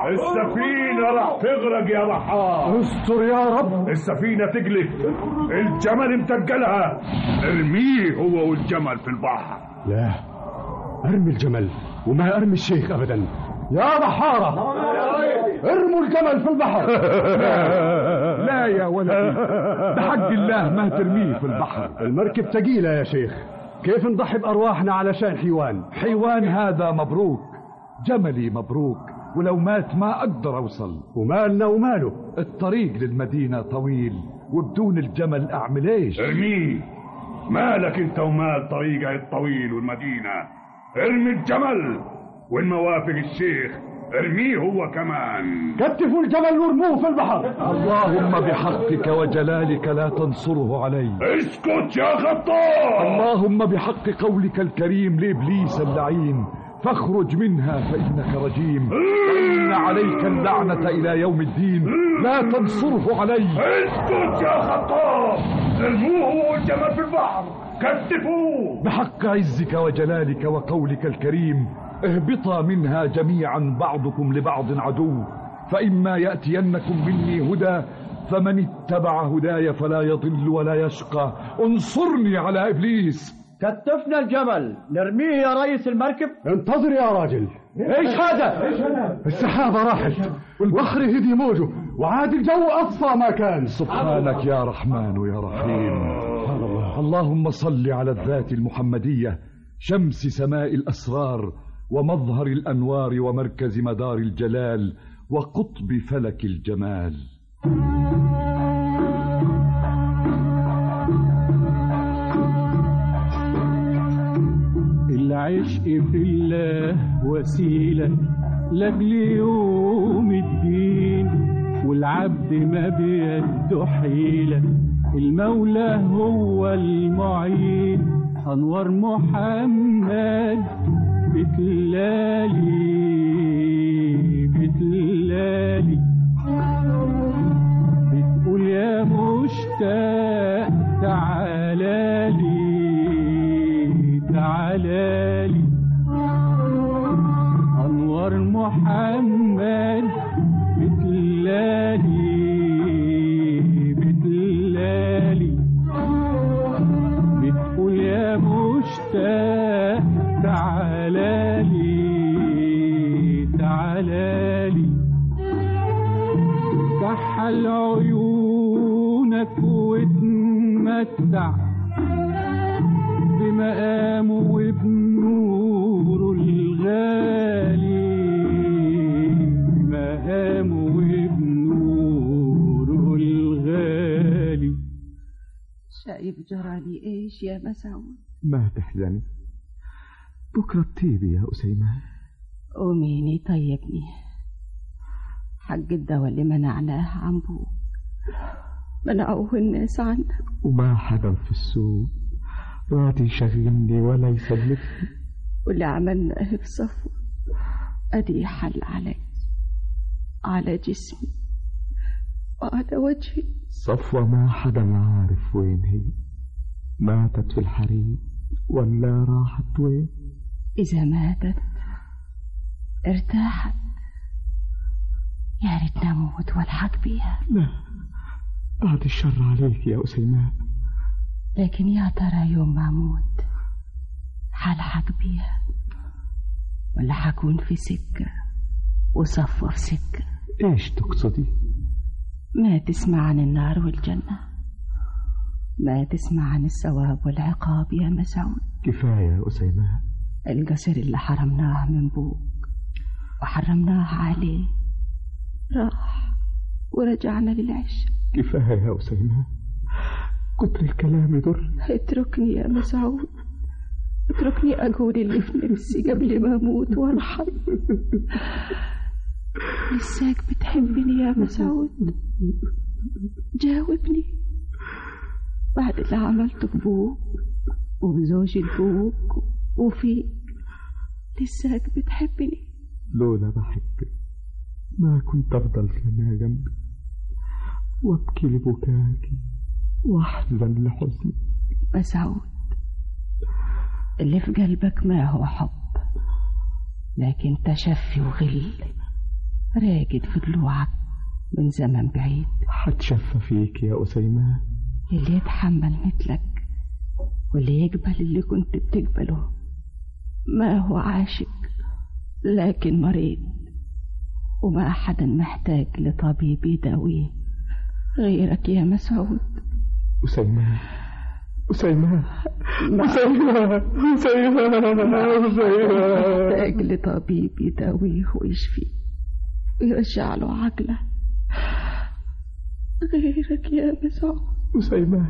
السفينة راح تغرق يا رحال. استر يا رب. السفينة تقلب، الجمل متقلها، ارميه هو والجمل في البحر. لا، ارمي الجمل وما ارمي الشيخ ابدا. يا بحارة ارموا الجمل في البحر. لا يا ولدي، بحق الله ما ترميه في البحر. المركب ثقيلة يا شيخ، كيف نضحي بأرواحنا علشان حيوان؟ حيوان هذا مبروك، جملي مبروك، ولو مات ما أقدر أوصل. ومالنا وماله؟ الطريق للمدينة طويل، وبدون الجمل أعمل إيش؟ ارميه، مالك انت ومال طريقه الطويل والمدينة. ارمي الجمل، وإن ما وافق الشيخ ارميه هو كمان. كتفوا الجمل وارموه في البحر. اللهم بحقك وجلالك لا تنصره علي. اسكت يا خطاب. اللهم بحق قولك الكريم لإبليس اللعين فاخرج منها فإنك رجيم، وإن عليك اللعنة إلى يوم الدين، لا تنصره علي. اسكت يا خطاب، ارموه والجمل في البحر، كتفوه. بحق عزك وجلالك وقولك الكريم اهبطا منها جميعا، بعضكم لبعض عدو، فإما يأتينكم مني هدى فمن اتبع هداي فلا يضل ولا يشقى. انصرني على إبليس. كتفنا الجمل، نرميه يا رئيس المركب. انتظر يا راجل. ايش هذا؟ السحابة راحت والبحر هدي موجه وعاد الجو أصفى ما كان. سبحانك يا رحمن يا رحيم. الله. اللهم صل على الذات المحمدية، شمس سماء الأسرار ومظهر الأنوار ومركز مدار الجلال وقطب فلك الجمال. العشق في الله وسيلة لأجل يوم الدين، والعبد ما بيده حيلة، المولى هو المعين. أنوار محمد بتلالي بتلالي، بتقول يا مشتاق تعالالي تعالالي. أنوار محمد بتلالي بتلالي، بتقول يا مشتاق تعالالي تعالالي. كحل عيونك واتمتع بمقامه وبنوره الغالي، بمقامه وبنوره الغالي. شايف جرالي ايش يا مسعود؟ ما تحزني، بكرة تطيبي يا أسيمان. ومين يطيبني؟ حق الدواء اللي منعناه عن بوك منعوه الناس عنك، وما حدا في السوق راضي يشغلني ولا يسلفني. واللي عملناه بصفوة أدي حل علي، على جسمي وعلى وجهي. صفوة ما حدا عارف وين هي، ماتت في الحريق ولا راحت وين؟ إذا ماتت ارتاحت، يا ريت نموت والحق بيها. لا، بعد الشر عليك يا أسيمان. لكن يا ترى يوم ما أموت حلحق بيها ولا حكون في سكة وصفوة في سكة؟ إيش تقصدي؟ ما تسمع عن النار والجنة، ما تسمع عن الثواب والعقاب يا مسعود. كفاية يا أسيمان. القصر اللي حرمناه من بوك وحرمناه عليه راح ورجعنا للعش. كفاية يا أسيمان، كتر الكلام يضر. اتركني يا مسعود، اتركني أقول اللي في نفسي قبل ما أموت وارحل. لساك بتحبني يا مسعود؟ جاوبني. بعد اللي عملته ببوك وبزوجي البوك وفيك، لساك بتحبني؟ لولا بحبك ما كنت أفضل كما جنبك وابكي لبكاكي واحزن لحزنك. مسعود، اللي في قلبك ما هو حب لكن تشفي وغل. راقد في ضلوعك من زمن بعيد. هتشفى فيك يا أسيمان. اللي يتحمل مثلك واللي يقبل اللي كنت بتقبله ما هو عاشق لكن مريض، وما أحدا محتاج لطبيب يداويه غيرك يا مسعود. أسيمان أسيمان أسيمان أسيمان أسيمان محتاج لطبيب يداويه ويشفيه ويرجع له عقله غيرك يا مسعود. أسيمان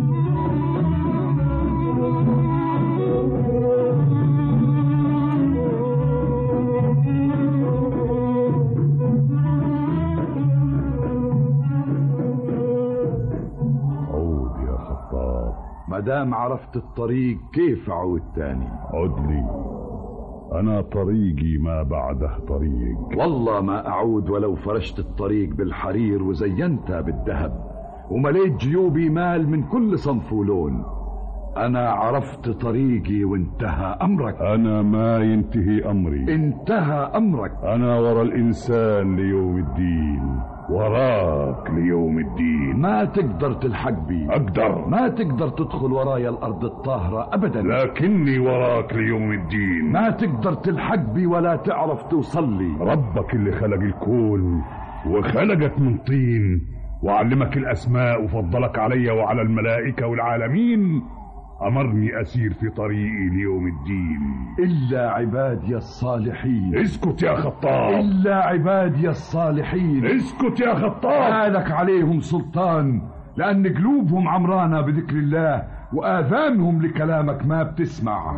مدام عرفت الطريق كيف أعود تاني؟ عدلي أنا طريقي ما بعده طريق. والله ما أعود ولو فرشت الطريق بالحرير وزينتها بالذهب ومليت جيوبي مال من كل صنف ولون. أنا عرفت طريقي وانتهى أمرك. أنا ما ينتهي أمري، انتهى أمرك. أنا ورا الإنسان ليوم الدين، وراك ليوم الدين. ما تقدر تلحق بي. أقدر. ما تقدر تدخل ورايا الأرض الطاهرة أبدا، لكني وراك ليوم الدين. ما تقدر تلحق بي ولا تعرف توصل لي. ربك اللي خلق الكون وخلقك من طين وعلمك الأسماء وفضلك علي وعلى الملائكة والعالمين أمرني أسير في طريقي ليوم الدين. إلا عبادي الصالحين. اسكت يا خطاب. إلا عبادي الصالحين. اسكت يا خطاب. ما لك عليهم سلطان، لأن قلوبهم عمرانة بذكر الله وآذانهم لكلامك ما بتسمع.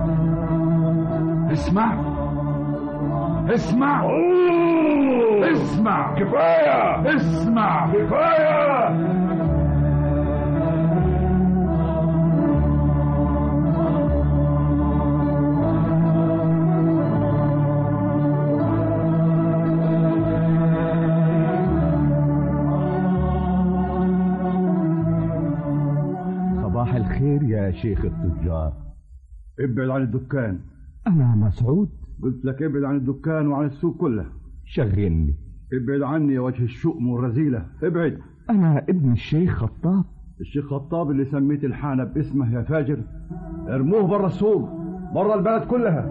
اسمع اسمع أوه. اسمع. كفاية. اسمع. كفاية. صباح الخير يا شيخ التجار. ابعد عن الدكان. أنا مسعود. قلت لك ابعد عن الدكان وعن السوق كله. شغلني. ابعد عني يا وجه الشؤم والرذيلة. ابعد. أنا ابن الشيخ خطاب. الشيخ خطاب اللي سميت الحانة باسمه يا فاجر. ارموه برا السوق، برا البلد كلها.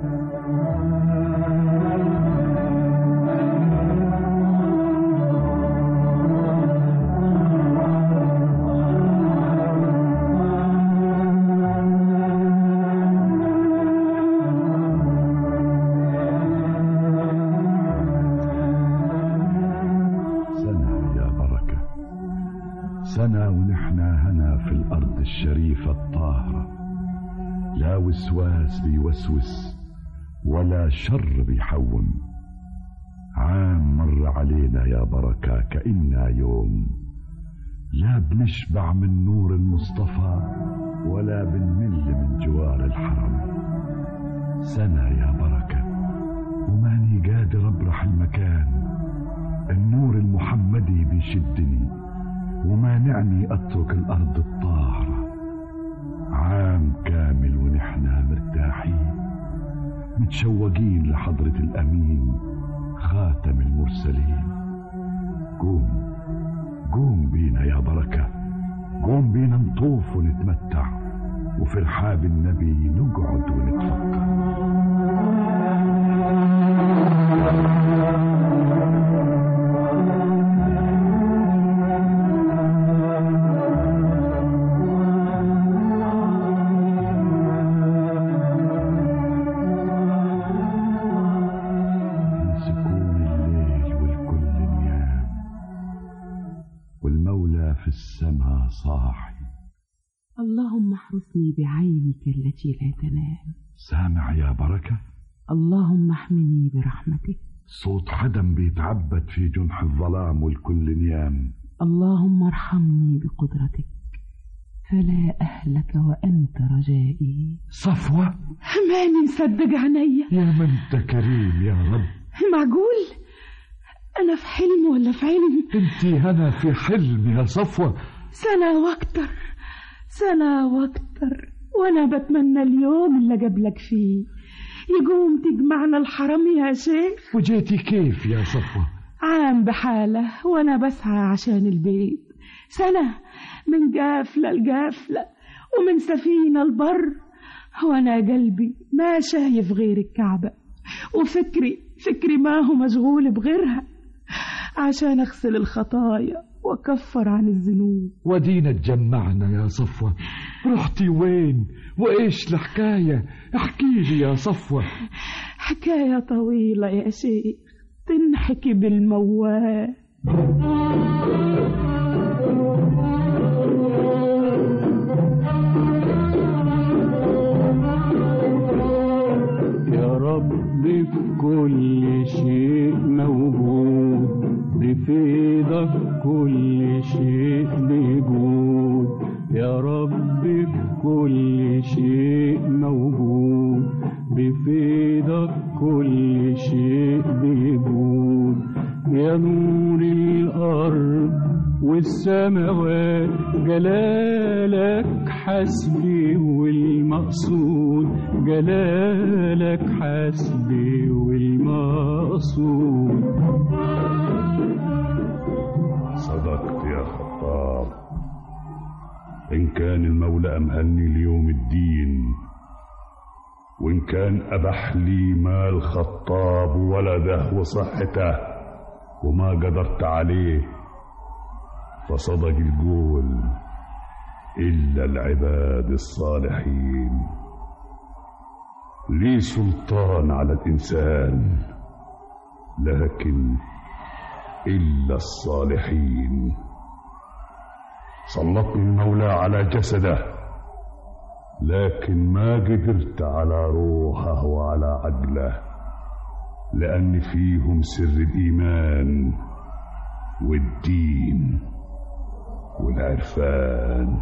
سنة ونحنا هنا في الأرض الشريفة الطاهرة، لا وسواس بيوسوس ولا شر بيحوم. عام مر علينا يا بركة كأننا يوم، لا بنشبع من نور المصطفى ولا بنمل من جوار الحرم. سنة يا بركة وماني قادر أبرح المكان، النور المحمدي بيشدني ومانعني أترك الأرض الطاهرة. عام كامل ونحنا مرتاحين متشوقين لحضرة الأمين خاتم المرسلين. قوم قوم بينا يا بركة، قوم بينا نطوف ونتمتع وفي رحاب النبي نقعد ونتفكر. في السماء صاحي. اللهم احرسني بعينك التي لا تنام. سامع يا بركة؟ اللهم احمني برحمتك. صوت حدم بيتعبد في جنح الظلام والكل نيام. اللهم ارحمني بقدرتك فلا أهلك وأنت رجائي. صفوة ماني مصدق عينيا. يا من انت كريم يا رب. معقول أنا في حلم ولا في علم؟ انتي هنا في حلم يا صفوة. سنة واكتر سنة واكتر وأنا بتمنى اليوم اللي قبلك فيه يقوم تجمعنا الحرم يا شيخ. وجيتي كيف يا صفوة؟ عام بحاله وأنا بسعى عشان البيت، سنة من جافلة لجافلة ومن سفينة البر، وأنا قلبي ما شايف غير الكعبة، وفكري فكري ما هو مشغول بغيرها عشان أغسل الخطايا وأكفر عن الذنوب. ودينا اتجمعنا يا صفوة، رحتي وين وإيش الحكاية؟ احكي لي يا صفوة. حكاية طويلة يا شيخ تنحكي بالموال. يا رب بكل شيء موجود، بفيضك كل شيء بيجود. يا رب بكل شيء موجود، بفيضك كل شيء بيجود. يا نور الأرض والسماوات جلالك حسبي والمقصود، جلالك حسبي والمقصود. صدقت يا خطاب، إن كان المولى أمهلني ليوم الدين، وإن كان أبح لي مال خطاب وولده وصحته وما قدرت عليه، فصدق القول إلا العباد الصالحين. لي سلطان على الإنسان لكن إلا الصالحين. سلطني المولى على جسده لكن ما قدرت على روحه وعلى عقله، لأن فيهم سر الإيمان والدين والعرفان.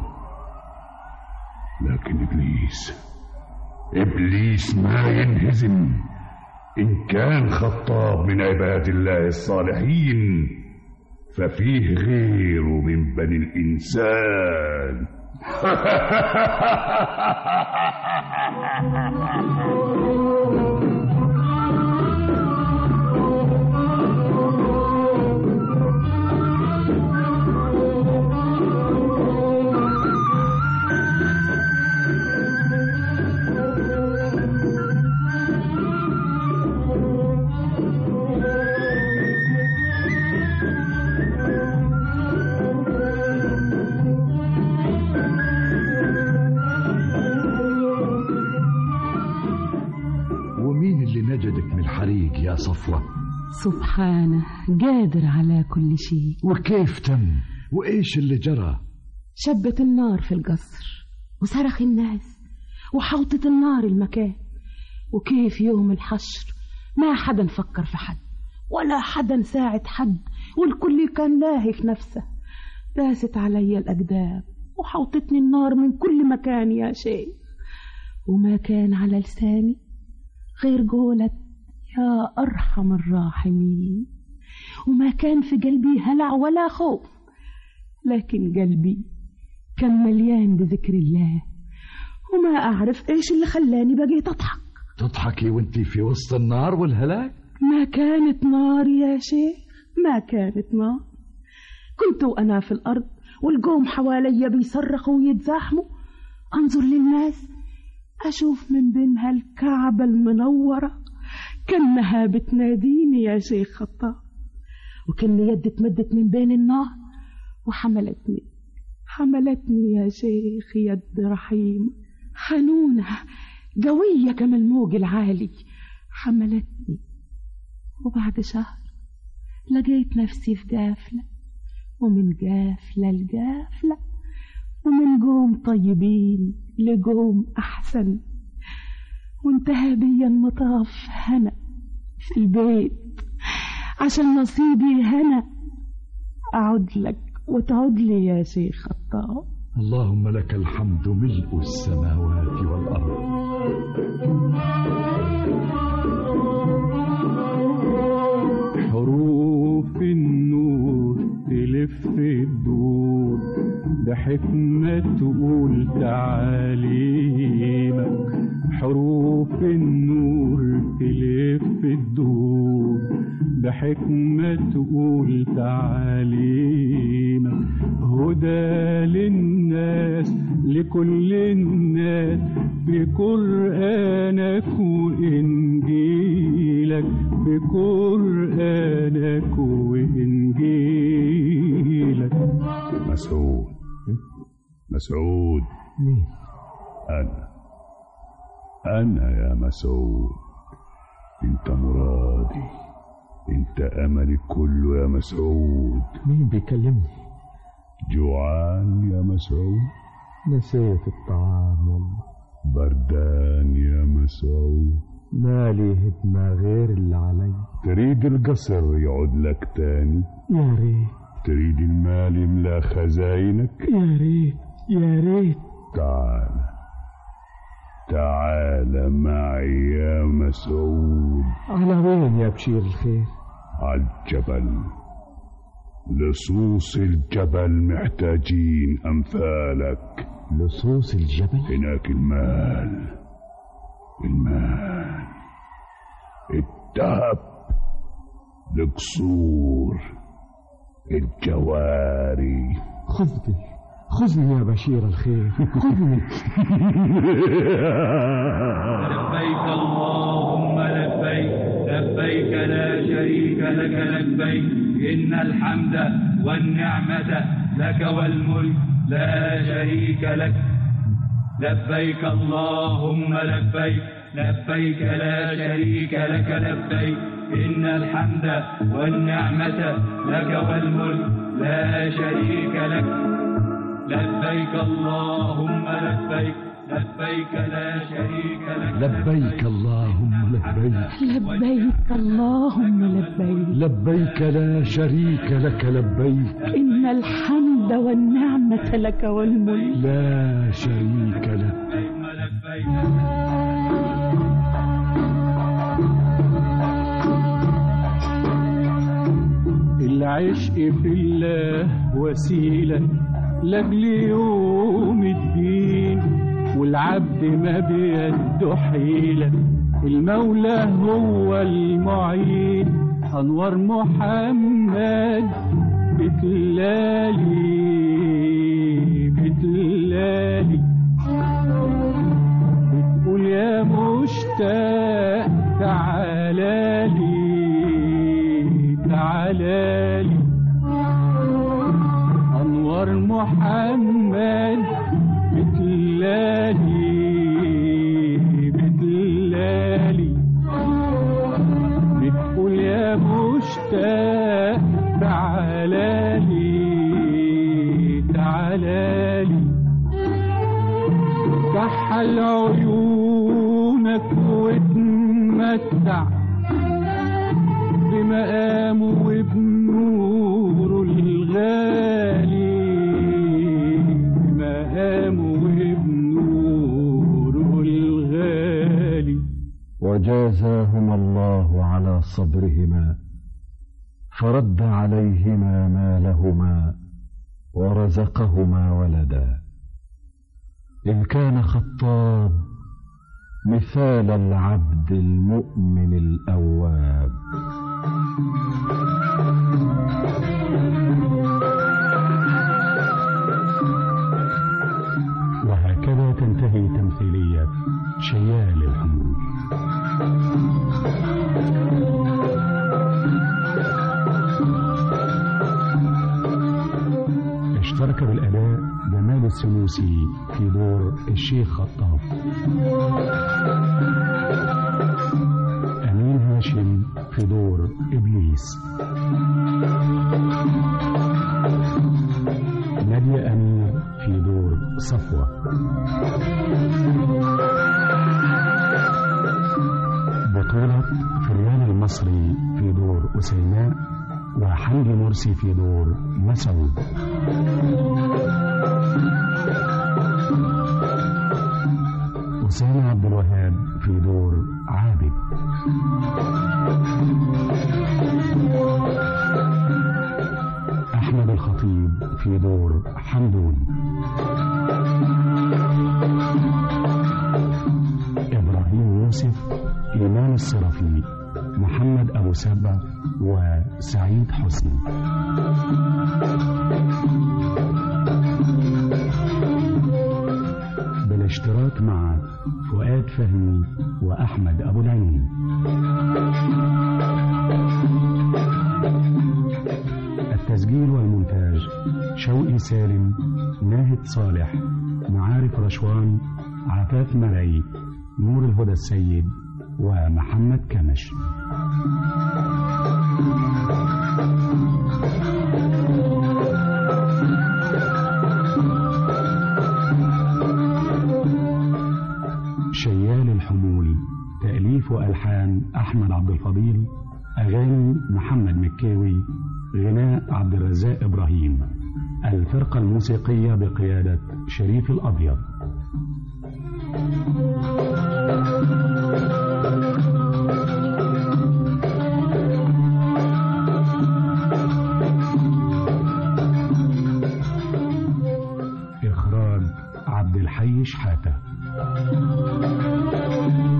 لكن إبليس إبليس ما ينهزم. إن كان خطاب من عباد الله الصالحين ففيه غيره من بني الإنسان. يا صفوة؟ سبحانه قادر على كل شيء. وكيف تم؟ وإيش اللي جرى؟ شبت النار في القصر وصرخ الناس وحوطت النار المكان، وكيف يوم الحشر ما حدا فكر في حد ولا حدا ساعد حد، والكل كان لاهي في نفسه. داست علي الأقدام وحوطتني النار من كل مكان يا شيخ، وما كان على لساني غير قولة يا أرحم الراحمين، وما كان في قلبي هلع ولا خوف، لكن قلبي كان مليان بذكر الله. وما أعرف إيش اللي خلاني بقيت أضحك. تضحكي وانتي في وسط النار والهلاك؟ ما كانت نار يا شيخ، ما كانت نار. كنت وأنا في الأرض والقوم حوالي بيصرخوا ويتزاحموا، أنظر للناس أشوف من بينها الكعبة المنورة كأنها بتناديني يا شيخ خطاب، وكأن يدي اتمدت من بين النار وحملتني حملتني يا شيخ يد رحيم حنونة قوية كما الموج العالي، حملتني. وبعد شهر لقيت نفسي في قافلة، ومن قافلة لقافلة، ومن قوم طيبين لقوم أحسن، وانتهى بي المطاف هنا في البيت عشان نصيبي هنا. أعود لك وتعود لي يا شيخ خطاب. اللهم لك الحمد ملء السماوات والأرض. حروف النور تلف الدور، بحكمة تقول تعاليمك. حروف النور تلف الدور، بحكمة تقول تعالينا، هدى للناس لكل الناس بقرآنك وإنجيلك، بقرآنك وإنجيلك. مسعود مسعود مين؟ أنا أنا يا مسعود، أنت مرادي، أنت أملي كله يا مسعود. مين بيكلمني؟ جوعان يا مسعود؟ نسيت الطعام والله. بردان يا مسعود؟ مالي هدمة غير اللي علي. تريد القصر يعود لك تاني؟ يا ريت. تريد المال يملى خزاينك؟ يا ريت يا ريت. تعال تعال معي يا مسعود. على وين يا بشير الخير؟ على الجبل، لصوص الجبل محتاجين أمثالك. لصوص الجبل؟ هناك المال، المال، الذهب، القصور، الجواري. خذني خذني يا بشير الخير، خذني. لبيك اللهم لبيك، لبيك لا شريك لك لبيك، إن الحمد والنعمة لك والملك لا شريك لك. لبيك اللهم لبيك، لبيك لا شريك لك لبيك، إن الحمد والنعمة لك والملك لا شريك لك. لبيك اللهم لبيك، لبيك لا شريك لك لبيك اللهم لبيك، لبيك اللهم لبيك، لبيك لا شريك لك لبيك، إن الحمد والنعمة لك والملك لا شريك لك. العشق في الله وسيلة لأجل يوم الدين، والعبد ما بيده حيلة، المولى هو المعين. أنوار محمد بتلالي بتلالي، بتقول يا مشتاق تعالالي تعالالي. أنوار محمد بتلالي بتلالي، بتقول يا مشتاق تعالالي تعالالي. كحل عيونك واتمتع بمقامه وبنوره الغالي، بمقامه وبنوره الغالي. وجازاهما الله على صبرهما، فرد عليهما مالهما ورزقهما ولدا. إذ كان خطاب مثال العبد المؤمن الأواب. وهكذا تنتهي تمثيلية شيال الحمود. اشترك بالأداء جمال السنوسي في دور الشيخ خطاب، أمين هاشم في دور إبليس، نادية أمير في دور صفوة، بطولة فريان المصري في دور أسيماء، وحمدي مرسي في دور مسعود. أسامة عبد الوهاب في دور عابد. أحمد الخطيب في دور حمدون. إبراهيم يوسف، إيمان الصرفي، محمد أبو سبع وسعيد حسني. بالاشتراك مع فؤاد فهمي وأحمد أبو العينين. التسجيل والمونتاج شوقي سالم، ناهد صالح، معارف رشوان، عفاف مرعي، نور الهدى السيد، ومحمد كمش. شيال الحمول، تأليف وألحان أحمد عبد الفضيل، أغاني محمد مكاوي، غناء عبد الرزاق إبراهيم. الفرقة الموسيقية بقيادة شريف الأبيض. إخراج عبد الحي شحاتة.